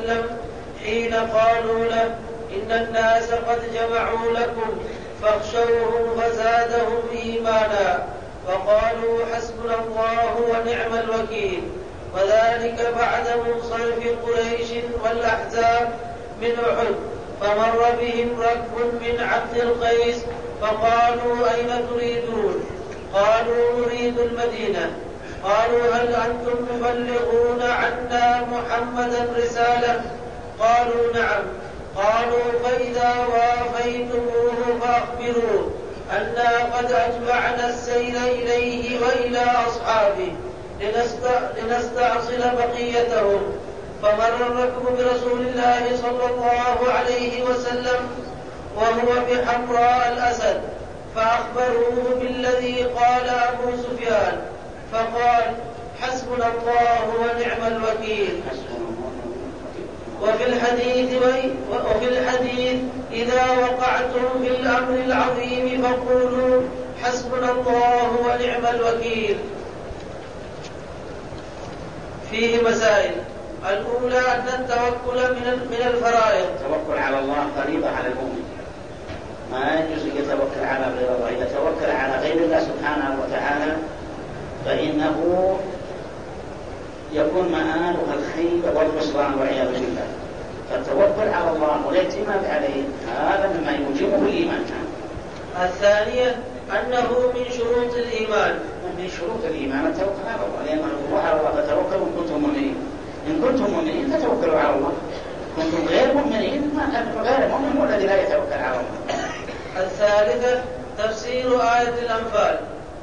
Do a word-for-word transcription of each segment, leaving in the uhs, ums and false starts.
وسلم حين قالوا له إن الناس قد جمعوا لكم فاخشوهم فزادهم إيمانا فقالوا حسبنا الله ونعم الوكيل. وذلك بعد منصرف قريش والأحزاب من أحد، فمر بهم ركب من عبد القيس فقالوا أين تريدون؟ قالوا نريد المدينة. قالوا هل أنتم تبلغون عنا محمدا رسالة؟ قالوا نعم. قالوا فإذا وافيتموه فأخبروه أنا قد أجمعنا السير إليه وإلى أصحابه لنستأصل بقيتهم. فمر الركب برسول الله صلى الله عليه وسلم وهو بحمراء الأسد، فأخبروه بالذي قال أبو سفيان، فقال حسبنا الله ونعم الوكيل. وفي الحديث, وفي الحديث إذا وقعتم في الأمر العظيم فقولوا حسبنا الله ونعم الوكيل. فيه مسائل. الأولى أن التوكل من الفرائض. التوكل على الله فريضة على المؤمن، ما يجوز يتوكل على غير الله. إذا توكل على غير الله سبحانه وتعالى فإنه يكون مآله الخيبة والخسران والعياذ بالله. فالتوكل على الله والاعتماد عليه هذا مما يوجبه الإيمان. الثانية أنه من شروط الإيمان. من شروط الإيمان التوكل على الله، لأنه الله على الله فتوكلوا إن كنتم مؤمنين. إن كنتم مؤمنين فتوكلوا على الله، كنتم غير مؤمنين ما كان غير مؤمن هو الذي لا يتوكل على الله. الثالثة تفسير آية الأنفال.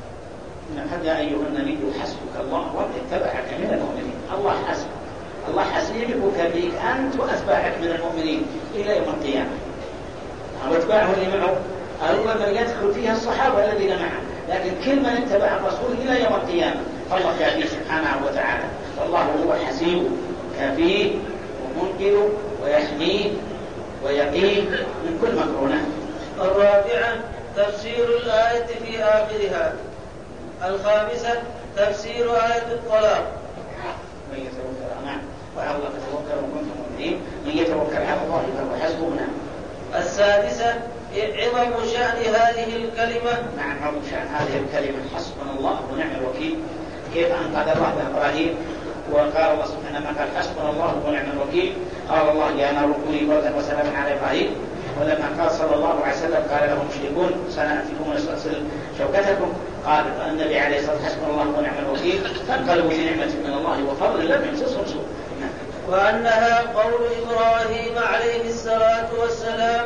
يا أيها النبي حسبك الله ومن اتبعك من المؤمنين. الله حسبك، الله حسيبك بك أنت وأتباعك من المؤمنين إلى يوم القيامة. واتباعه اللي معه أول من يدخل فيها الصحابة الذين معه، لكن كل من اتبع الرسول إلى يوم القيامة فالله كافيه سبحانه وتعالى. فالله هو حسيب كافيه ومنقذ ويحميه ويقيه من كل مكروه. الرابعة تفسير الآية في آخرها. الخامسة تفسير آية الطلاق. من يتوكل نعم وعلى الله فتوكل إن كنتم مؤمنين، من يتوكل على الله فهو حسبنا. السادسة عظم شأن هذه الكلمة. نعم عظم شأن هذه الكلمة حسبنا الله ونعم الوكيل. كيف أنقذ الله إبراهيم وقال الله سبحانه ما قال حسبنا الله ونعم الوكيل؟ قال الله يا نار كوني بردا وسلاما على إبراهيم. ولما قال صلى الله عليه وسلم قال لهم مشركون سنأتيكم ونستأصل شوكتكم، قال النبي عليه الصلاة والسلام حسبنا الله ونعم الوكيل، فانقلبوا بنعمة من الله وفضل لم يمسسهم سوء. وأنها قول إبراهيم عليه الصلاة والسلام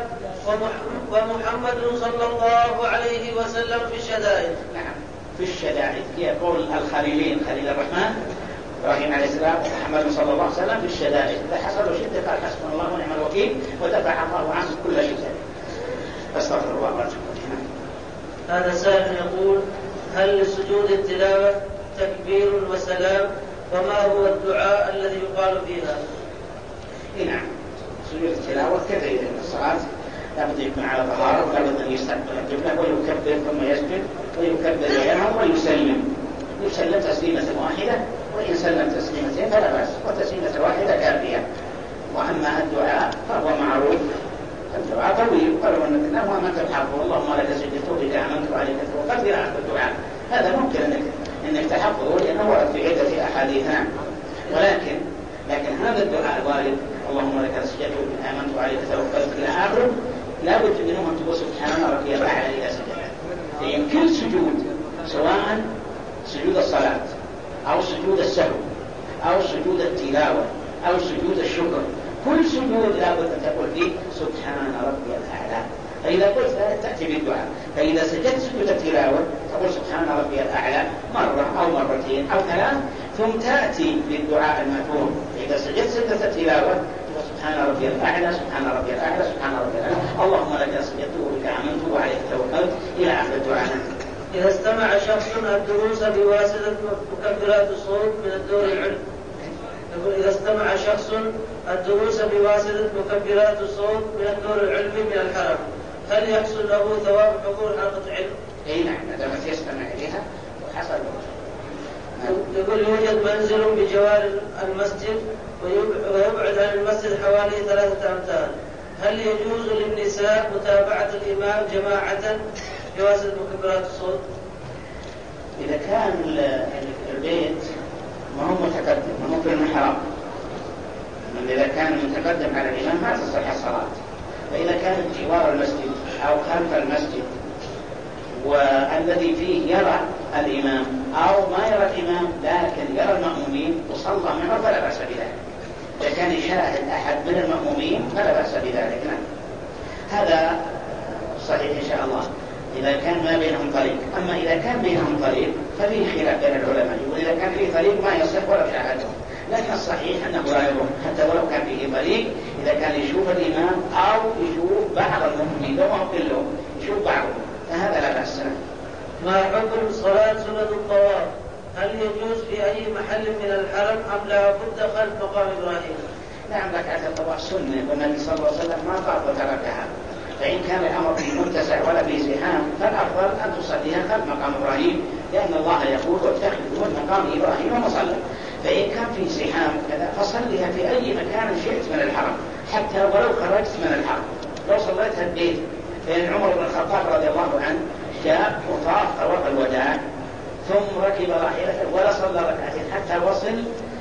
ومحمد صلى الله عليه وسلم في الشدائد. نعم في الشدائد هي قول الخليلين خليل الرحمن إبراهيم عليه السلام ومحمد صلى الله عليه وسلم في الشدائد. إذا حصلوا شدة قال حسبنا الله ونعم الوكيل ودفع الله عنه كل شدة. استغفر الله واتوب إليه. هذا سائل يقول هل لسجود التلاوة تكبير وسلام؟ وما هو الدعاء الذي يقال فيها؟ نعم سجود التلاوة كذلك من الصلاة لابد يكون على طهارة ولابد أن يستقبل القبلة ويكبر ثم يسجد ويكبر وينهض ويسلم يسلم تسليمة واحدة، وإن سلم تسليمتين فلا بأس، وتسليمة واحدة كافية. وأما الدعاء فهو معروف، الدعاء طويل قالوا أن الله ما تحفظ اللهم لك سجدت بك آمنت وعليك توكلت إلى آخر الدعاء. هذا ممكن أنك أنك تحفظه لأنه ورد في عدة أحاديث. ولكن لكن هذا الدعاء الوارد اللهم لك سجدت بك آمنت وعليك توكلت إلى آخره لابد منه أن تقول سبحان ربي الأعلى إلى سجد. لأن كل سجود سواء سجود الصلاة أو سجود السهو أو سجود التلاوة أو سجود الشكر كل سجود لابد أن تقول فيه سبحان ربي الأعلى. فإذا قلت ذلك تأتي بالدعاء. فإذا سجدت سجود التلاوة تقول سبحان ربي الأعلى مرة أو مرتين أو ثلاث ثم تأتي بالدعاء المأثور. إذا سجدت سجدة التلاوة سبحان ربي الأعلى سبحان ربي الأعلى سبحان ربي الأعلى اللهم لك سجدت وبك آمنت وعليك توكلت إلى آخر الدعاء. إذا استمع شخص الدروس بواسطة مكبرات الصوت من الدور العلوي. إذا استمع شخص الدروس بواسطة مكبرات الصوت من الدور العلوي من الحرم هل يحصل له ثواب حضور حلقة علم؟ أي نعم ما دام يستمع إليها وحصل له. يقول يوجد منزل بجوار المسجد ويبعد عن المسجد حوالي ثلاثة أمتار، هل يجوز للنساء متابعة الإمام جماعة بواسطة مكبرات الصوت؟ إذا كان البيت ما هو متقدم ما هو في المحراب، إذا كان متقدم على الإمام ما تصح الصلاة. فإذا كان جوار المسجد أو خلف المسجد والذي فيه يرى الإمام أو ما يرى الإمام لكن يرى المأمومين وصلى معه فلا بأس بذلك. إذا كان يشاهد أحد من المأمومين فلا بأس بذلك. نعم هذا صحيح إن شاء الله إذا كان ما بينهم طريق. أما إذا كان بينهم طريق ففيه خلاف بين العلماء، يقول إذا كان فيه طريق ما يصح ولو شاهدهم، لكن الصحيح أنه لا يضر حتى ولو كان فيه طريق، إذا كان يشوف الإمام أو يشوف بعض المؤمنين لو ما هو كلهم يشوف بعضهم فهذا لا بأس. ما حكم صلاة سنة الطواف؟ هل يجوز في أي محل من الحرم أم لا بد خلف مقام إبراهيم؟ نعم ركعة الطواف سنة والنبي صلى الله عليه وسلم ما طاف وتركها، فإن كان الأمر في متسع ولا في زحام فالأفضل أن تصليها خلف مقام إبراهيم، لأن الله يقول واتخذوا من مقام إبراهيم مصلى. فإن كان في زحام كذا فصليها في أي مكان شئت من الحرم حتى ولو خرجت من الحرم، لو صليتها البيت. لأن عمر بن الخطاب رضي الله عنه جاء وطاف طواف الوداع ثم ركب راحلته ولا صلى ركعتين حتى وصل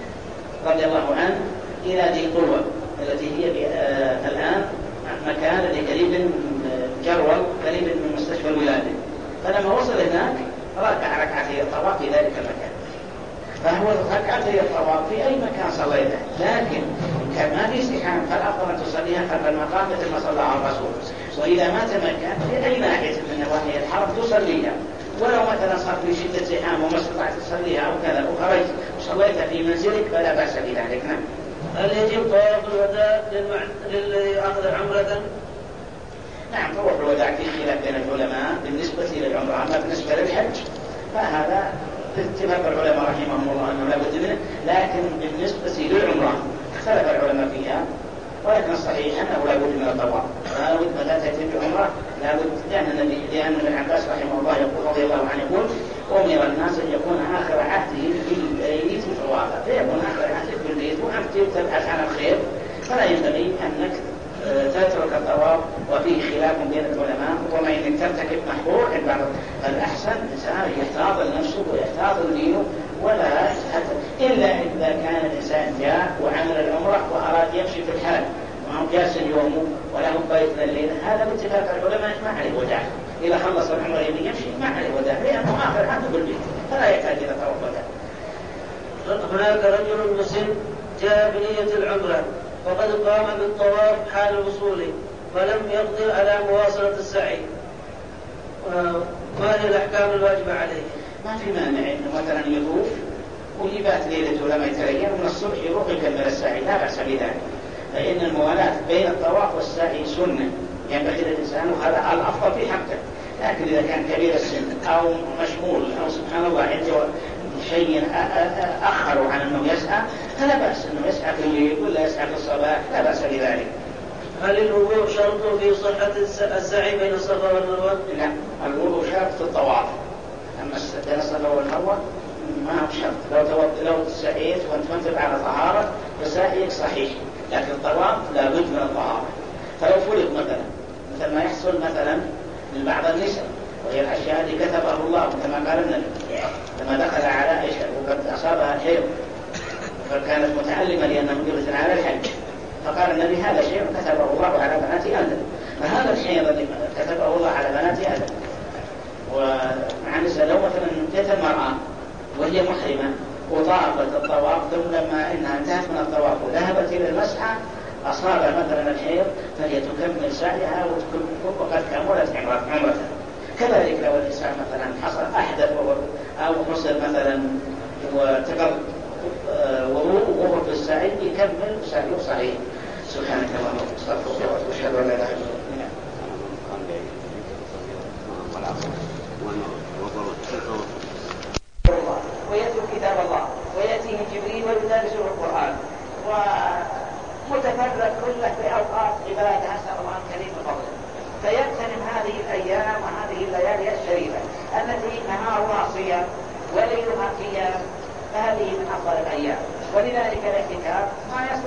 رضي الله عنه إلى ذي طلوة التي هي آه الآن مكان الذي قريب من جرول قريب من مستشفى الولادة. فلما وصل هناك ركع ركعتي الطواف في ذلك المكان، فهو ركعتي الطواف في أي مكان صليته، لكن كان ما في ازدحام فالأفضل أن تصليها خلف المقام مثل ما صلى على الرسول. وإذا ما تمكن في أي ناحية من نواحي الحرم تصليها، ولو مثلا صار في شدة زحام وما استطعت تصليها أو كذا وخرجت وصليتها في منزلك فلا بأس بذلك. نعم. هل يجب طواف الوداع للذي أخذ عمرة؟ نعم طواف الوداع في خلاف بين العلماء بالنسبة للعمرة، أما بالنسبة للحج فهذا اتفاق العلماء رحمهم الله أنه لا بد منه، لكن بالنسبة للعمرة اختلف العلماء فيها، ولكن الصحيح أنه لا بد من الطواف. لا بد متى تتم العمرة لا بد، لأن النبي لأن ابن عباس رحمه الله يقول رضي الله عنه يقول أمر الناس أن يكون آخر عهده بالبيت طوافا، فيكون آخر عهده بالبيت وأنت تبحث عن الخير فلا ينبغي أنك تترك الطواف. وفيه خلاف بين العلماء وما إنك ترتكب محظور عند بعض. الأحسن الإنسان يحتاط لنفسه ويحتاط دينه ولا إلا إذا كان الإنسان جاء وعمل العمرة وأراد يمشي في الحرم وهم جالس يومه وله بيت الليل، هذا باتفاق العلماء ما عليه وداع. إذا خلص العمرة يبي يمشي ما عليه وداع لأنه آخر عهده بالبيت فلا يحتاج إلى طواف وداع. هناك رجل مسلم جاء بنية العمرة وقد قام بالطواف حال وصوله ولم يقدر على مواصلة السعي، ما هي الأحكام الواجبة عليه؟ ما في مانع إنه مثلا يطوف ويبات ليلته لما يترين ومن الصبح يروح يكمل السعي لا بأس بذلك، فإن الموالاة بين الطواف والسعي سنة ينبغي للإنسان وهذا الأفضل في حقه. لكن إذا كان كبير السن أو مشغول أو سبحان الله عنده شيء أخر عن أنه يسعى فلا بأس أنه يسعى في الليل ولا يسعى في الصباح لا بأس بذلك. هل الوضوء شرط في صحة السعي بين الصفا والمروة؟ لا، الوضوء شرط في الطواف، أما بين الصفا والمروة ما هو شرط. لو لو سعيت وأنت منتبه على طهارة فسعيك صحيح، لكن الطواف لا بد من الطهارة. فلو فرض مثلا مثل ما يحصل مثلا لبعض النساء وهي الأشياء اللي كتبه الله كما قال النبي لما دخل على عائشة وقد أصابها الحيض فكانت متعلمة لأنه يرسل على الحج، فقال النبي هذا شيء كتبه الله على بنات آدم، فهذا الحيض الذي كتبه الله على بنات آدم. ومع النساء لو مثلا جت المرأة وهي محرمة وطافت الطواف ثم لما إنها انتهت من الطواف وذهبت إلى المسعى أصاب مثلا الحيض فهي تكمل سعيها وقد كملت عمرتها. كذلك لو الإنسان مثلا حصل أحدث أو حصل مثلا وتقر وضوء وهو في السعي يكمل سعيه صحيح. سبحانك اللهم وبحمدك أشهد أن لا إله إلا أنت. ويتلو كتاب الله ويأتيه جبريل ويدرسه القرآن ومتفرغ كله في أوقات عبادة أسأل الله الكريم بفضله، فيغتنم هذه الأيام وهذه الليالي الشريفة التي نهارها صيام وليلها قيام، فهذه من أفضل الأيام. ولذلك الاعتكاف ما يصح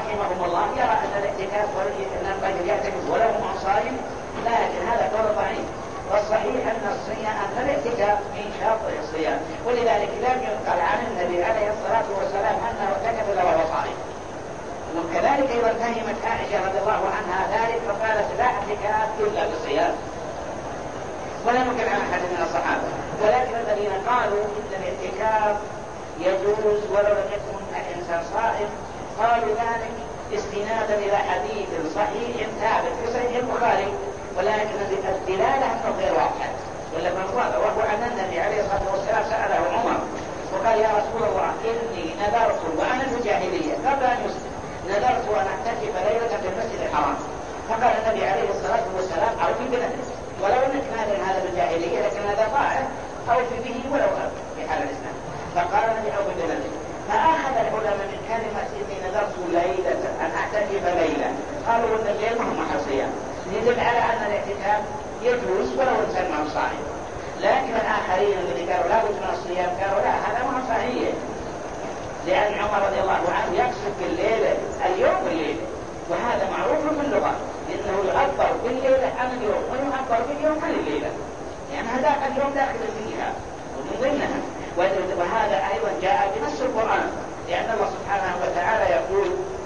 رحمهم الله يرى أن الاعتكاف أن الرجل يعتكف ولو هو صائم، لكن هذا قول ضعيف. والصحيح أن الصيام أن الاعتكاف من شاطئ الصيام، ولذلك لم ينقل عن النبي عليه الصلاة والسلام أنه اعتكف إلا وهو صائم. وكذلك أيضا فهمت عائشة رضي الله عنها ذلك فقالت لا اعتكاف إلا بالصيام، ولا ننكر عن أحد من الصحابة. ولكن الذين قالوا إن الاعتكاف يجوز ولو لم يكن الإنسان صائم قالوا ذلك استنادا إلى حديث صحيح ثابت في صحيح البخاري، ولكن الدلالة أنه غير واضحة ولا من واضح، وهو أن النبي عليه الصلاة والسلام سأله عمر وقال يا رسول الله إني نذرت وأنا في الجاهلية قبل أن يسلم نذرت أن أعتكف ليلة في المسجد الحرام، فقال النبي عليه الصلاة والسلام أوفي بنذرك ولو أنك ناذر هذا بالجاهلية لكن هذا طاعة أوفي به ولو في حال الإسلام. فقال النبي أوفي بنذرك. فأخذ العلماء من كلمة إني نذرت ليلة أن أعتكف ليلة قالوا أن الليل ما هو محل صيام، يدل على أن الاعتكاف يجوز ولو انسان ما هو صائم. لكن الآخرين الذين قالوا لا بد من الصيام قالوا لا هذا ما هو صحيح، لأن عمر رضي الله عنه يقصد بالليلة اليوم والليلة، وهذا معروف في اللغة إنه يعبر بالليلة عن اليوم ويعبر باليوم عن الليلة، يعني هذا اليوم داخل فيها ومن ضمنها. وهذا أيضا جاء بنص القرآن، لأن الله سبحانه وتعالى يقول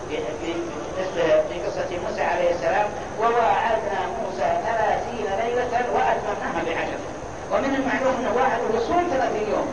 في قصة موسى عليه السلام وواعدنا موسى ثلاثين ليلة وأتممناها بعشر. ومن المعلوم أنه واحد الوصول ثلاثين يوم،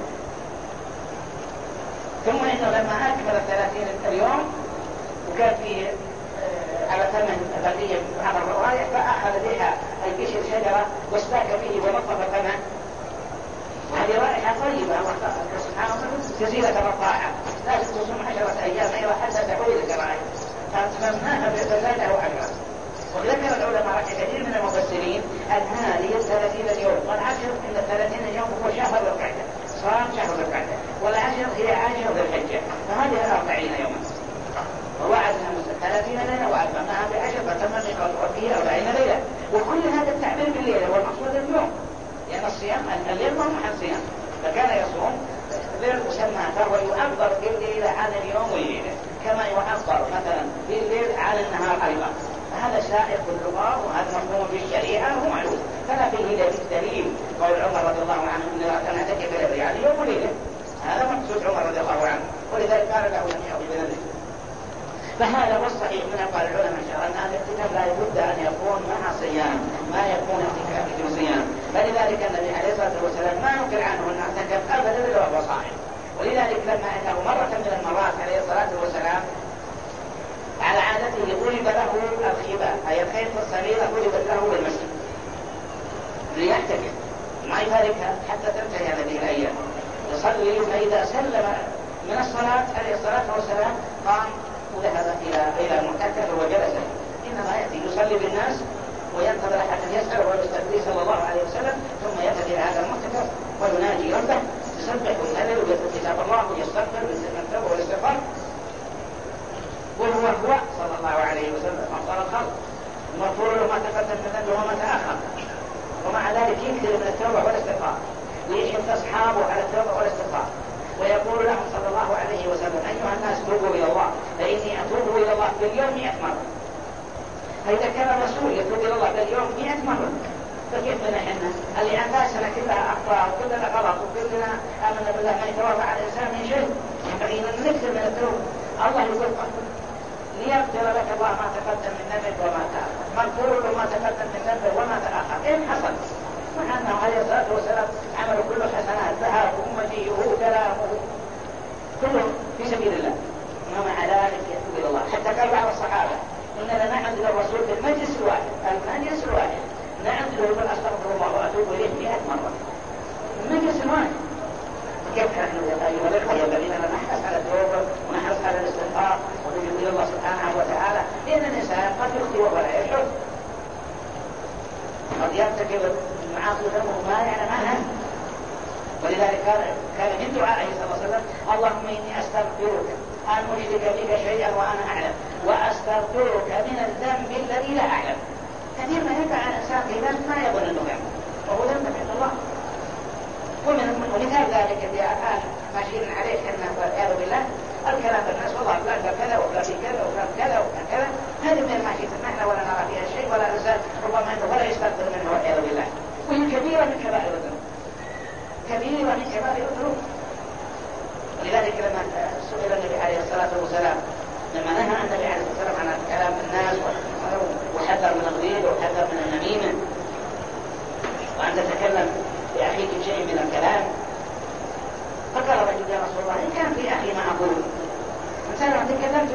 ثم إنه لما أكمل الثلاثين اليوم وكان فيه على ثمن بقية بعض الرواية فأخذ بها أي قشر شجرة واستاك به ونظف فمه، وهذه رائحة طيبة سبحان الله جزيلة الرضاعة لازم تصوم عشرة أيام أيضا حتى تعود الجرائم، فأتممناها بثلاثة وعشرة. وذكر العلماء كثير من المفسرين أن هذه الثلاثين يوم والعشر إن الثلاثين يوم هو شهر ذو القعدة، صام شهر ذو القعدة، والعشر هي عاشر ذو الحجة، فهذه أربعين يوما. ووعدنا موسى ثلاثين ليلة وأتممناها بعشر فتم فيه أربعين ليلة. وكل هذا التعبير بالليل هو المقصود اليوم، لأن الصيام الليل ما هو محل صيام، فكان يصوم غير مسمى فهو يعبر بالليل عن اليوم والليلة كما يعبر مثلا بالليل عن النهار أيضا. هذا سائق اللغة وهذا مفهوم في الشريعة وهو معلوم، فلا فيه دليل قول عمر رضي الله عنه إن أن أعتكف يعني يوم وليلة، هذا مقصود عمر رضي الله عنه، ولذلك قال له لم يأخذ بنذره. فهذا هو الصحيح من أقوال العلماء أن الاعتكاف لا بد أن يكون مع صيام، ما يكون اعتكاف في صيام. فلذلك النبي عليه الصلاة والسلام ما نقل عنه أن اعتكف أبدا إلا وهو صائم. ولذلك لما أنه مرة من المرات عليه الصلاة والسلام على عادته ضرب له الخباء أي الخيط الصغيرة ضربت له بالمسجد ليعتكف ما يفارقها حتى تنتهي هذه الأيام يصلي. فإذا سلم من الصلاة عليه الصلاة والسلام قام وذهب إلى إلى المعتكف وجلس، إنما يأتي يصلي بالناس وينتظر حتى يسأل ويستغفر صلى الله عليه وسلم، ثم يأتي إلى هذا المعتكف ويناجي ربه يسبح ويهلل ويتلو كتاب الله ويستغفر ويستغفر والاستغفار. وهو هو صلى الله عليه وسلم أفضل الخلق مغفور له ما تقدم من ذنبه وما تأخر، ومع ذلك يكثر من التوبة والاستغفار ويحث أصحابه على التوبة والاستغفار، ويقول لهم صلى الله عليه وسلم أيها الناس توبوا إلى الله فإني أتوب إلى الله باليوم مئة مرة. فإذا كان الرسول يتوب إلى الله باليوم مئة مرة فكيف بنا احنا اللي أنفاسنا كلها أخطاء وكلنا غلط وكلنا آمنا بالله ما يتوافع على الإنسان من شيء، ينبغي أن نكثر من التوبة. الله يقول ليغفر لك الله ما تقدم من ذنبك وما تأخر، مغفور له ما تقدم من ذنبك وما تأخر. إن حصل مع أنه عليه الصلاة والسلام عمل كله حسنات، ذهابه ومجيئه كلامه كله في سبيل الله، ومع ذلك يتوب إلى الله. حتى قال بعض الصحابة إننا نعمد الرسول في المجلس الواحد المجلس الواحد نعمد له يقول أستغفر الله وأتوب إليه مئة مرة المجلس الواحد. كيف نحن أيها الأخوة ينبغي أن نحرص على التوبة ونحرص على الاستغفار ونجد إلى الله سبحانه وتعالى، لأن الإنسان قد يخطئ ولا يشعر، قد يرتكب المعاصي ذنبه ما يعلم عنها. ولذلك كان كان من دعائه صلى الله عليه وسلم اللهم إني أستغفرك أن أشرك بك شيئا وأنا أعلم وأستغفرك من الذنب الذي لا أعلم. كثير ما يقع الإنسان في ذنب ما يظن أنه يعلم وهو ذنب عند الله. ومثال ذلك اللي الآن ماشيين عليه أنه والعياذ بالله الكلام بالناس والله فلان كذا وفلان كذا وفلان كذا كبيرة من كبائر الذنوب. ولذلك لما سئل النبي عليه الصلاة والسلام، لما نهى النبي عليه الصلاة والسلام عن كلام الناس وحذر من الغيبة وحذر من النميمة وأن تتكلم لأخيك شيء من الكلام، فقال رجل يا رسول الله إن كان في أخي ما أقول إنسان تكلمت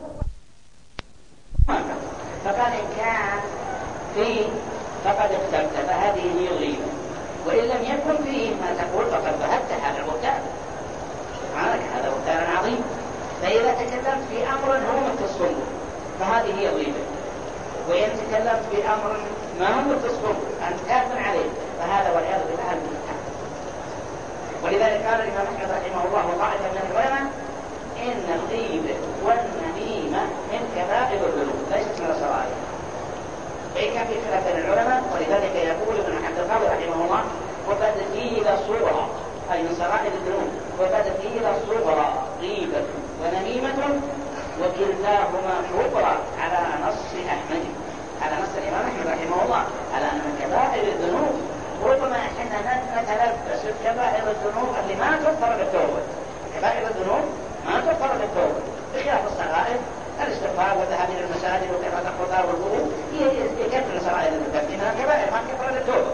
فقال إن كان فيه فقد اخترت فهذه هي الغيبة، وإن لم يكن فيه ما تقول فقد بهت هذا البهتان. هذا بهتان عظيم. فإذا تكلمت في أمر هو متصل فهذه هي الغيبة، وإن تكلمت في أمر ما هو متصل أنت كافر عليه فهذا والعياذ بالله البهتان. ولذلك قال الإمام أحمد رحمه الله طائفة من العلماء إن الغيبة والنميمة من كبائر الذنوب ليست من الصغائر. أي كان في خلاف بين العلماء، ولذلك يقول ابن عبد القادر رحمه الله وقد قيل صغرى أي من صغائر الذنوب، وقد قيل صغرى غيبة ونميمة وكلتاهما كبرى على نص أحمد، على نص الإمام أحمد رحمه الله على أن من كبائر الذنوب. وربما احنا نتلبس بكبائر الذنوب اللي ما تغفر بالتوبة. كبائر الذنوب ما تغفر بالتوبة بخلاف الصغائر، الاستغفار والذهاب الى المساجد وكثرة الخطى والوضوء هي كثر الصغائر المكفرة من الكبائر ما تغفر بالتوبة.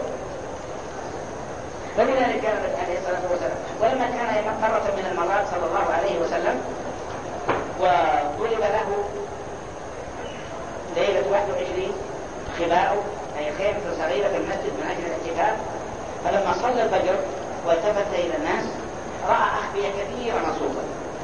فلذلك كان عليه الصلاة والسلام ولما كان مرة من المرات صلى الله عليه وسلم وطلب له ليلة واحد وعشرين خباء أي خيمة صغيرة في المسجد من أجل الاعتكاف، فلما صلى الفجر والتفت إلى الناس رأى أخبية كثيرة مصوبة،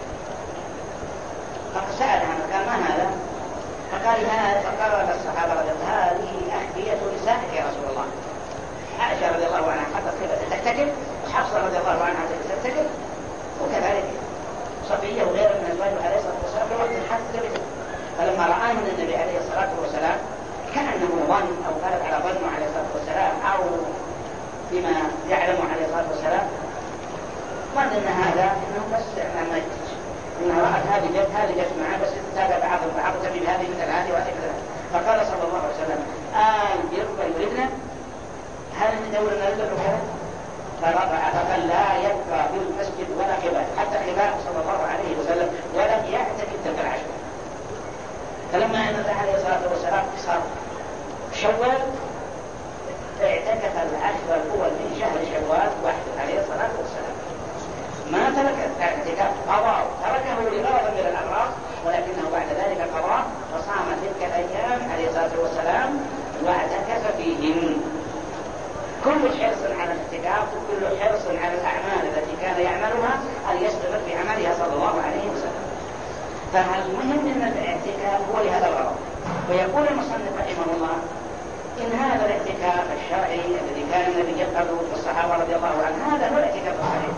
فسأل عنه قال ما هذا؟ فقال هذا، فقال الصحابة رضي الله هذه أخبية نسائك يا رسول الله. عائشة رضي الله عنها حطت خبة تحتكب، وحفصة رضي الله عنها تحتكب، وكذلك صفية وغيرها من أزواجه عليه الصلاة والسلام في وقت حتى بيته. فلما رآه من النبي عليه الصلاة والسلام كأنه ظن أو غلب على ظنه عليه الصلاة والسلام أو بما يعلمه عليه الصلاة والسلام ظن أن هذا إنه بس ما إنها رأت هذه جت هذه جت معه بس تتابع بعض بعض تبي بهذه مثل هذه وهذه مثل هذه. فقال صلى الله عليه وسلم آل بر يريدنا هل من دور النبي وكذا؟ فرفع فقال لا يبقى في المسجد ولا خباء حتى خباء صلى الله عليه وسلم ولم يعتكف تلك العشر. فلما أن الله عليه الصلاة والسلام صار شوال اعتكف العشر الأول من شهر شوال وحده عليه الصلاة والسلام، ما ترك الاعتكاف قضاء، تركه لغرض من الأمراض ولكنه بعد ذلك قضاء وصام تلك الأيام عليه الصلاة والسلام واعتكف فيهم. كل حرص على الاعتكاف وكل حرص على الأعمال التي كان يعملها أن يستمر في عملها صلى الله عليه وسلم. فالمهم أن الاعتكاف هو لهذا الغرض. ويقول المصنف رحمه الله إن هذا الاعتكاف الشرعي الذي كان النبي يفعله والصحابة رضي الله عنهم هذا هو الاعتكاف الصحيح.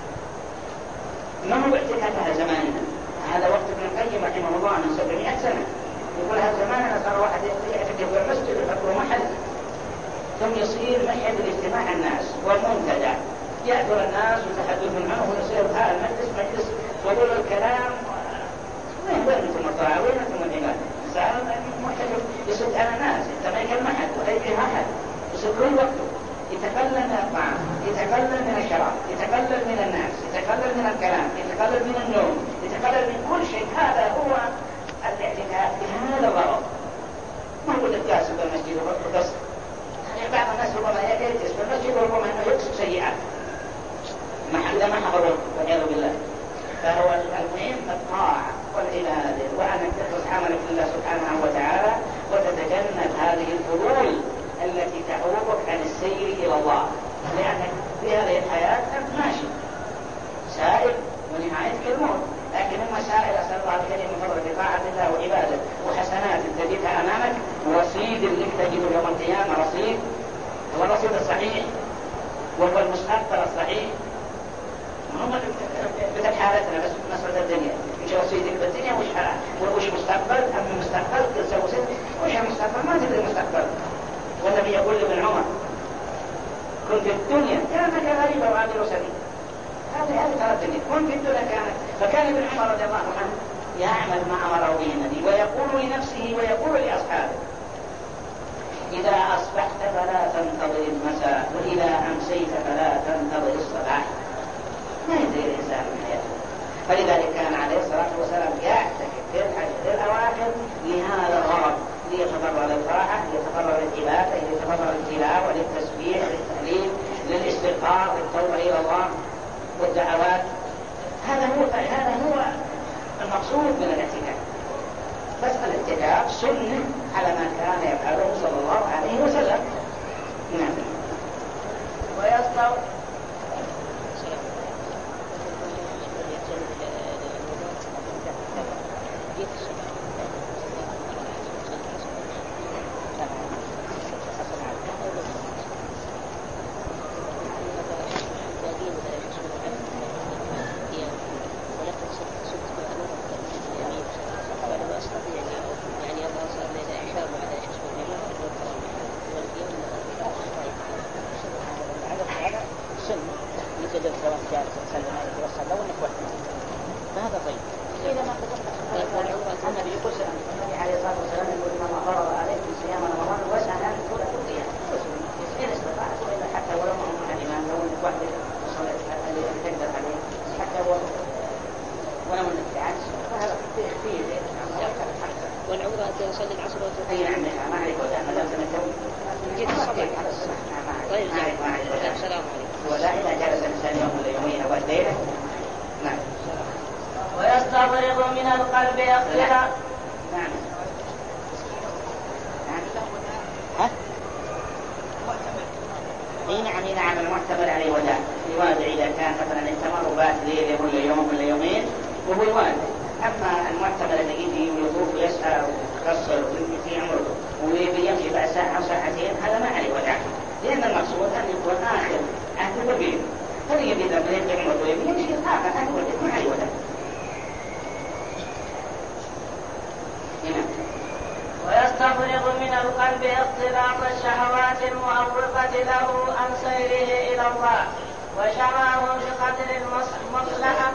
ما هو اعتكاف هذا زماننا؟ هذا وقت ابن القيم رحمه الله من سبعمائة سنة يقول هذا زماننا صار واحد يعتكف في المسجد ويحطه محل ثم يصير مشهد لاجتماع الناس والمنتدى، يأثر الناس ويتحدثون عنه ويصير هذا المجلس مجلس ويقول الكلام وين وين انتم الطاعة وين انتم العباد؟ صار محتجب يصد على الناس يتميك المحل ولا يجي أحد يصير كل وقته يتقلل من الطعام، يتقلل من الشراب، يتقلل من الناس، يتقلل من الكلام، يتقلل من النوم، يتقلل من كل شيء. هذا هو الاعتكاف بهذا الغرض. ما هو الجالس في المسجد بس يعني بعض الناس ربما يجلس في المسجد وربما انه يقصد سيئات إذا ما حضروا والعياذ بالله. فهو المهم الطاعة والعبادة وأن تخلص عملك لله سبحانه وتعالى وتتجنب هذه الفضول التي تعوقك عن السير إلى الله، لأنك في هذه الحياة أنت ماشي سائر ونهايتك الموت، لكن هم سائر أسأل الله الكريم من فضل بطاعة الله وعبادة وحسنات تجدها أمامك ورصيد لك تجد يوم القيامة رصيد، هو الرصيد الصحيح وهو المستقبل الصحيح. هم بدك حالتنا بس نصرة الدنيا إيش رصيدك بالدنيا وش وش مستقبل أم مستقبل تسوي ست وش المستقبل ما تدري المستقبل. والنبي يقول لابن عمر كن في الدنيا كانك غريبا وعابر سبيل. هذه هذه ترى الدنيا كن في الدنيا كانت. فكان ابن عمر رضي الله عنه يعمل ما أمره به النبي ويقول لنفسه ويقول لأصحابه إذا أصبحت فلا تنتظر المساء وإذا أمسيت فلا تنتظر الصباح اعتكاف سنة على ما كان يفعله صلى الله عليه وسلم. نعم. ويستو ويستفرغ من القلب يقتل. نعم. اي نعم نعم المعتمر عليه وداع الوادع اذا كان مثلا استمر وبات ليله ولا يوم ولا يومين وهو الوادع. اما المعتمر اللي يجي ويطوف ويسعى ويقصر في عمره ويبي يمشي بعد ساعه او ساعتين هذا ما عليه وداع، لان المقصود ان يكون اخر عهد الوبيل، فليبي اذا بيت عمره ويبي يمشي اخر عهد الوبيل ما عليه وداع. ويستفرغ من القلب اختلاط الشهوات المؤرقة له عن سيره إلى الله وشرعه بقدر المصلحة.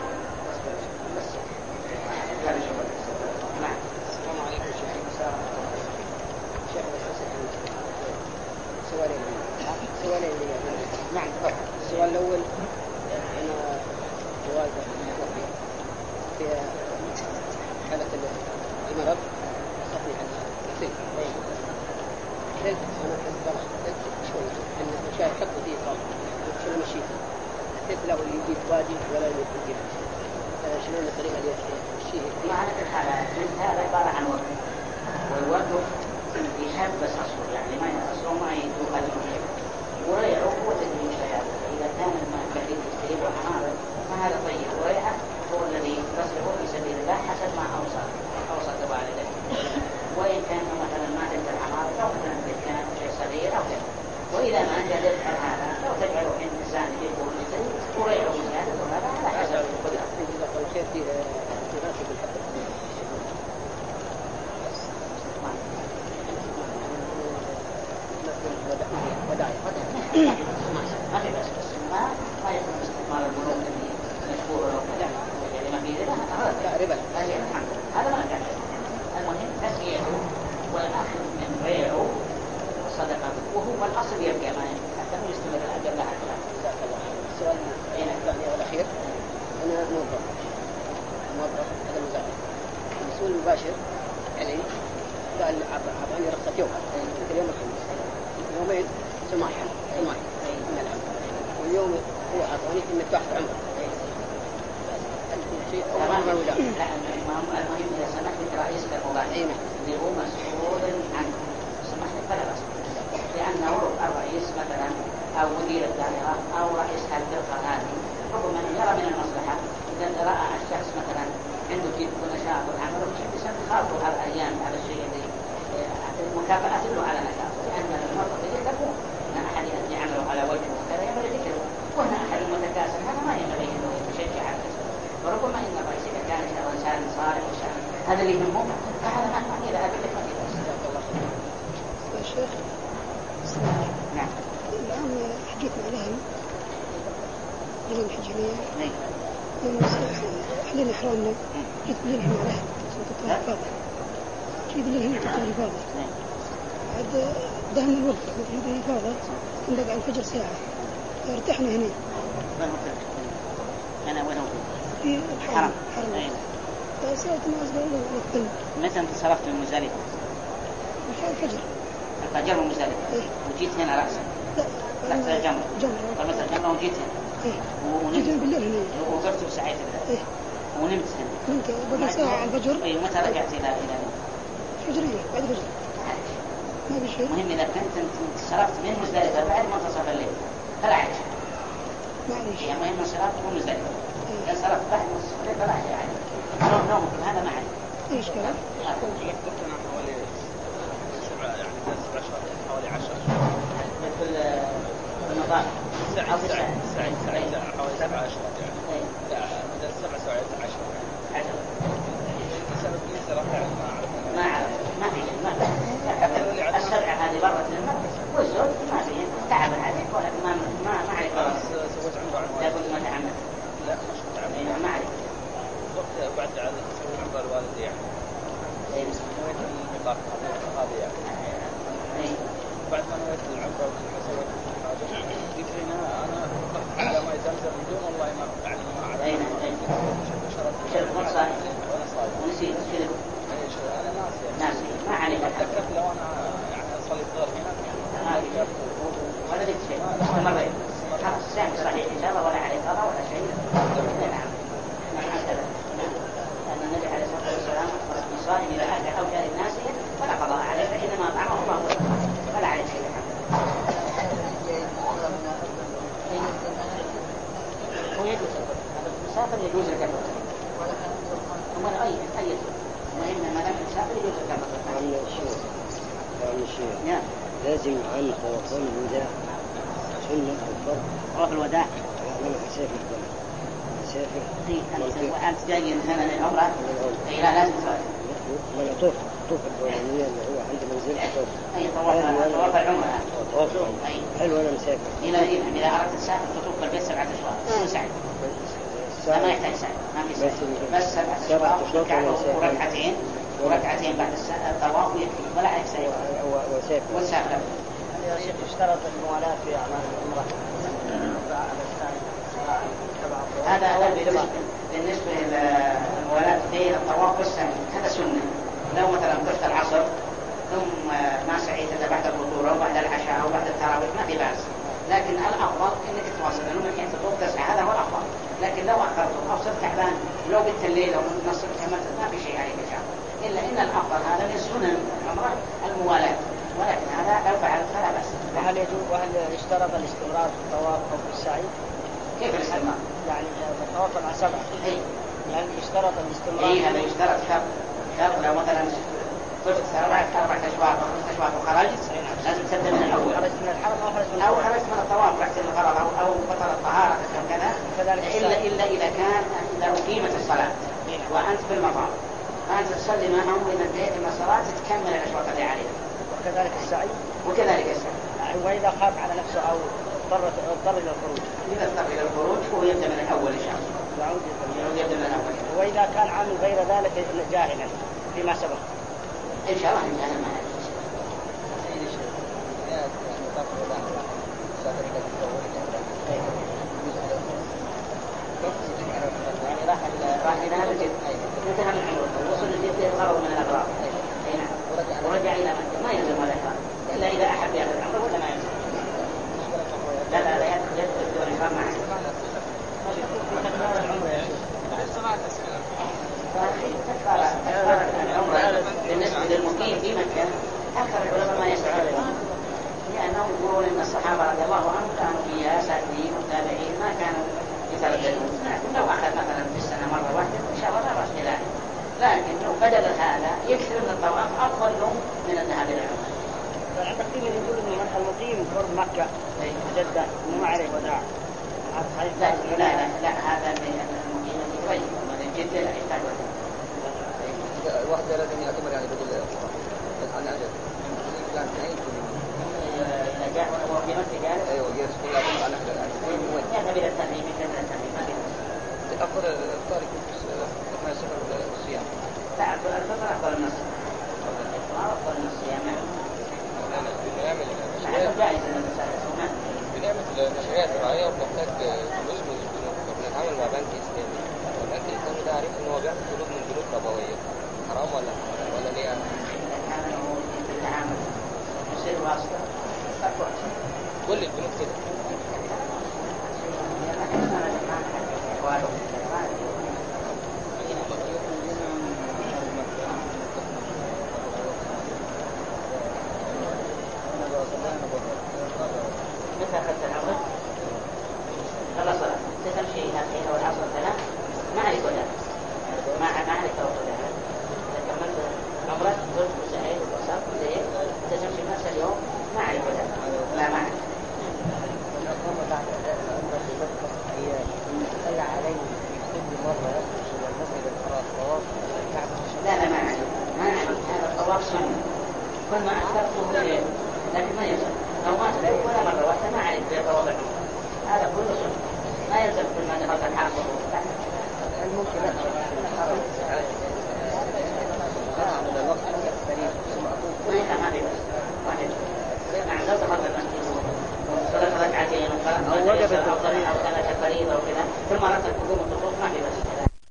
نعم. السؤال الأول أنا جواز في حالة المرض خفني عن السن. هل أنا أحس شوي أن الأشياء حط فيه صار شو المشي كيف لا يجيب واجب ولا يجيب شنو الطريقة اللي يمشيه فيه؟ معنى الحالة هذا عبارة عن وقت، والوقت يحبس أصله يعني ما أصله ما يدوق المشي وريعه وتدري مشتهاته. إذا كان الماء كثير يستريب وحماره فهذا طيب، وريعه هو الذي يصرفه في سبيل الله حسب ما أوصى أوصى والده. وإن كان مثلا ما تقدر حماره أو مثلا كان شيء صغير أو كذا، وإذا ما قدرت على هذا لو تجعله عند إنسان يقول مثل وريعه زيادة وهذا على حسب القدرة. جزاك الله خير في مناسب الحفل. ما في بس بس ما ما يكون استثمار البنوك اللي مشهور له كذا يعني ما في ربا هذا ربا هذا ما كان. المهم تسيئه والأخذ من بيعه صدقة وهو الأصل يبقى ما حتى هو يستمر الأجر لا حتى. السؤال الثاني والأخير أنا موظف موظف هذا المزارع المسؤول المباشر علي قال أعطاني رخصة يوم مثل يوم الخميس يومين سماحة سماحة من العمل واليوم هو أعطاني إنك تأخذ عمره شيء أو ما هو لا لا المهم إذا سمحت رئيس كالمباشر اللي هو مسؤول عنه سمحت فلا بس، لأنه الرئيس مثلا أو مدير الدائرة أو رئيس الفرقة هذه ربما يرى من المصلحة إذا رأى الشخص مثلا عنده جد ونشاط والعمل وشخص خاطر على الأيام على الشيء اللي المكافأة له على نشاطه، لأن الموظف يذكره أن أحد يأتي عمله على وجهه وكذا ينبغي ذكره، وهنا أحد المتكاسل هذا ما ينبغي أنه يشجع على الكسل. وربما إن الرئيس إذا كان إنسان صالح وشان هذا اللي يهمه فهذا ما إذا أبدك ما يبقى. يا شيخ نعم. الآن حجيت مع الأهل لهم حجية نعم. أهلين إحرامنا جيت بالليل مع الأهل صوت الفاضل جيت بالليل هنا تطلع الفاضل عاد دهم الوقت في الفاضل ندق على الفجر ساعة ارتحنا هنا. وين هو أنا وين هو في الحرم حرم فسألت الناس قالوا لي متى أنت صرفت من مزدلفة؟ الحين الفجر الفجر من مزدلفة إيه؟ وجيت هنا رأسا لا رحت الجمرة جمرة رمت الجمرة وجيت هنا إيه؟ ونمت جيت بالليل هنا وقفت وسعيت إيه؟ ونمت هنا نمت بقى ساعة على الفجر. أي متى رجعت إلى إلى فجرية بعد فجر ما في شيء. المهم إذا كنت انصرفت من مزدلفة بعد منتصف الليل فلا عليك. معليش. هي مهم انصرفت من مزدلفة. إذا انصرفت بعد منتصف الليل فلا عليك. نوم نومك هذا ما عليك. إيش كلام؟ قلت أنا حوالي سبعة يعني سبع شهور حوالي عشر شهور. في رمضان. ساعة ساعة ساعة ساعة حوالي سبعة أشهر يعني. لا إذا سبع ساعات عشر. عشر. سبب لي صراحة يعني ما أعرف. ما أعرف ما في شيء ما في. السبعة هذه برة المرة والزوج ما في تعب عليك ولا ما ما ما عليك. خلاص سويت عمره عن لا كنت متعمد. لا مش متعمد. ما عليك. وقت بعد على سويت عمره الوالد يعني. إيه. نويت الميقات هذه يعني. إيه. بعد ما نويت العمره وسويت هذا قلت هنا أنا على ما يزمزم بدون والله ما يعني ما أعرف. أين أين. شرب مصاري. وأنا صايم. ونسيت شرب. إيش أنا ناسي. ناسي ما عليك. أتذكر لو أنا يعني أصلي الظهر هنا. ما في ولا ذيك شيء. مرة خلاص سام صحيح إن شاء الله ولا عليك قضاء ولا شيء. نعم. نعم هكذا. لأن النبي عليه الصلاة والسلام الصائم إذا أكل أو شرب ناسيا فلا قضاء عليه فإنما أطعمه الله ولا عليه شيء. هو يجوز المسافر يجوز الكفر ولا أي أي المهم ما لم يسافر يجوز الكفر. عم الشيخ عم الشيخ نعم لازم عن طواف الوداع سنة أو فرض. طواف الوداع. أنا أسافر كمان أسافر. إيه وأنت جاي مثلا العمرة. إيه لا لازم تسافر. من أطوف طوف الأولانية اللي هو عند منزل أطوف. أي طواف طواف العمرة. طواف حلو أنا مسافر. إذا إذا أردت تسافر تطوف بالبيت سبعة أشواط. شو سعي؟ ما يحتاج سعي ما في سعي. بس سبعة أشواط وركعتين وركعتين بعد الطواف ويكفي ولا عليك سعي. وسافر. وسافر. يا شيخ اشترط الموالاة في أعمال العمرة. هذا هذا بالنسبة بالنسبة للموالاة بين الطواف والسعي هذا سنة. لو مثلا طفت العصر ثم ما سعيت إلا بعد الفطور أو بعد العشاء أو بعد التراويح ما في بأس. لكن الأفضل إنك تواصل لأنه من حين تطوف تسعى هذا هو الأفضل. لكن لو أخرته أو صرت تعبان لو بنت الليل أو نصف كملت ما في شيء عليك إن شاء الله. إلا إن الأفضل هذا من سنن العمرة الموالاة. ولكن هذا لو فعلت فلا بأس. وهل يجوز وهل يشترط الاستمرار في الطواف أو في السعي؟ كيف الاستمرار؟ يعني الطواف مع سبعة. إيه. يعني يشترط الاستمرار. إيه هذا يشترط شرط. شرط لو مثلا طفت أربعة أربعة أشواط أو خمسة أشواط وخرجت لازم تبدأ من الأول. خرجت من الحرم أو خرجت من أو خرجت من الطواف رحت الغرض أو أو بطل الطهارة أو كذا. إلا إلا إذا كان إذا أقيمت الصلاة وأنت في المطار فأنت تصلي معهم وإذا انتهيت من الصلاة تكمل الأشواط اللي عليك. وكذلك السعي. وكذلك السعي. وإذا خاف على نفسه أو اضطر اضطر إلى الخروج. إذا اضطر إلى الخروج هو يبدأ من الأول إن شاء الله. يعود يبدأ من الأول. وإذا كان عامل غير ذلك جاهلا فيما سبق. إن شاء الله إن جاهل ما يعرف. يعني راح راح إلى هذا الجد انتهى من عمره وصل الجد يتغرض من الأغراض. أي نعم. ورجع إلى مكة ما يلزم هذا الإحرام إلا إذا أحب يأخذ العمرة ولا ما يلزم. لا لا لا يدخل يدخل دون إحرام معه. تكرار العمرة يا شيخ. تكرار العمرة بالنسبة للمقيم في مكة أكثر العلماء ما يستحقون لأنهم يقولون إن الصحابة رضي الله عنهم كانوا فيها ساكنين متابعين ما كانوا يترددون. لكن لو أخذ مثلا في السنة مرة واحدة إن شاء الله لا بأس بذلك. لكن لو بدل هذا يكثر من الطواف أفضل له من الذهاب إلى العمرة. عندك في من يقول إنه من المقيم قرب مكة جدة إنه ما عليه وداع. لا لا لا لا هذا من المقيم قريب ومن جدة لا يحتاج وداع. واحد لازم يعتبر يعني بدل عن أجل. كان عين إذا جاء وهو في مكة جالس. أيوة جالس كل عام على أحد الآن. يذهب إلى التنعيم يذهب إلى التنعيم. أفضل الإفطار يكون ما يسافر الصيام. لا الفطر أفضل من الصيام. الإفطار أفضل من الصيام. بنعمل نعم جائز أن الإنسان يصوم. بنعمل مشاريع زراعية وبنحتاج فلوس من البنوك فبنتعامل مع بنك إسلامي. البنك الإسلامي ده عارف إن هو بياخد فلوس من بنوك ربوية. حرام ولا ولا ليه؟ إذا كان هو يتعامل يصير واسطة أكبر. كل البنوك كده. ما أعرف لا ما أعرف. الأقامة بعد أداء العمرة بضبط أيام يصلى عليه في كل مرة يخرج إلى المسجد الحرام طواف الكعبة. لا لا ما أعرف ما أعرف هذا الطواف سنة كل ما أحترته إليه لكن ما يلزم لو ما تدعو ولا مرة واحدة ما أعرف طواف العمرة هذا كله سنة ما يلزم كل ما دخلت الحرم هل ممكن أخرج في الحرم من الوقت القريب ثم أطوف؟ ما يخاف ما في بس واحد نعم لو دخلت المسجد صلاة ركعتين أو وجبت الطريق أو كانت قريبة أو كذا ثم أردت القدوم الطقوف ما في بس.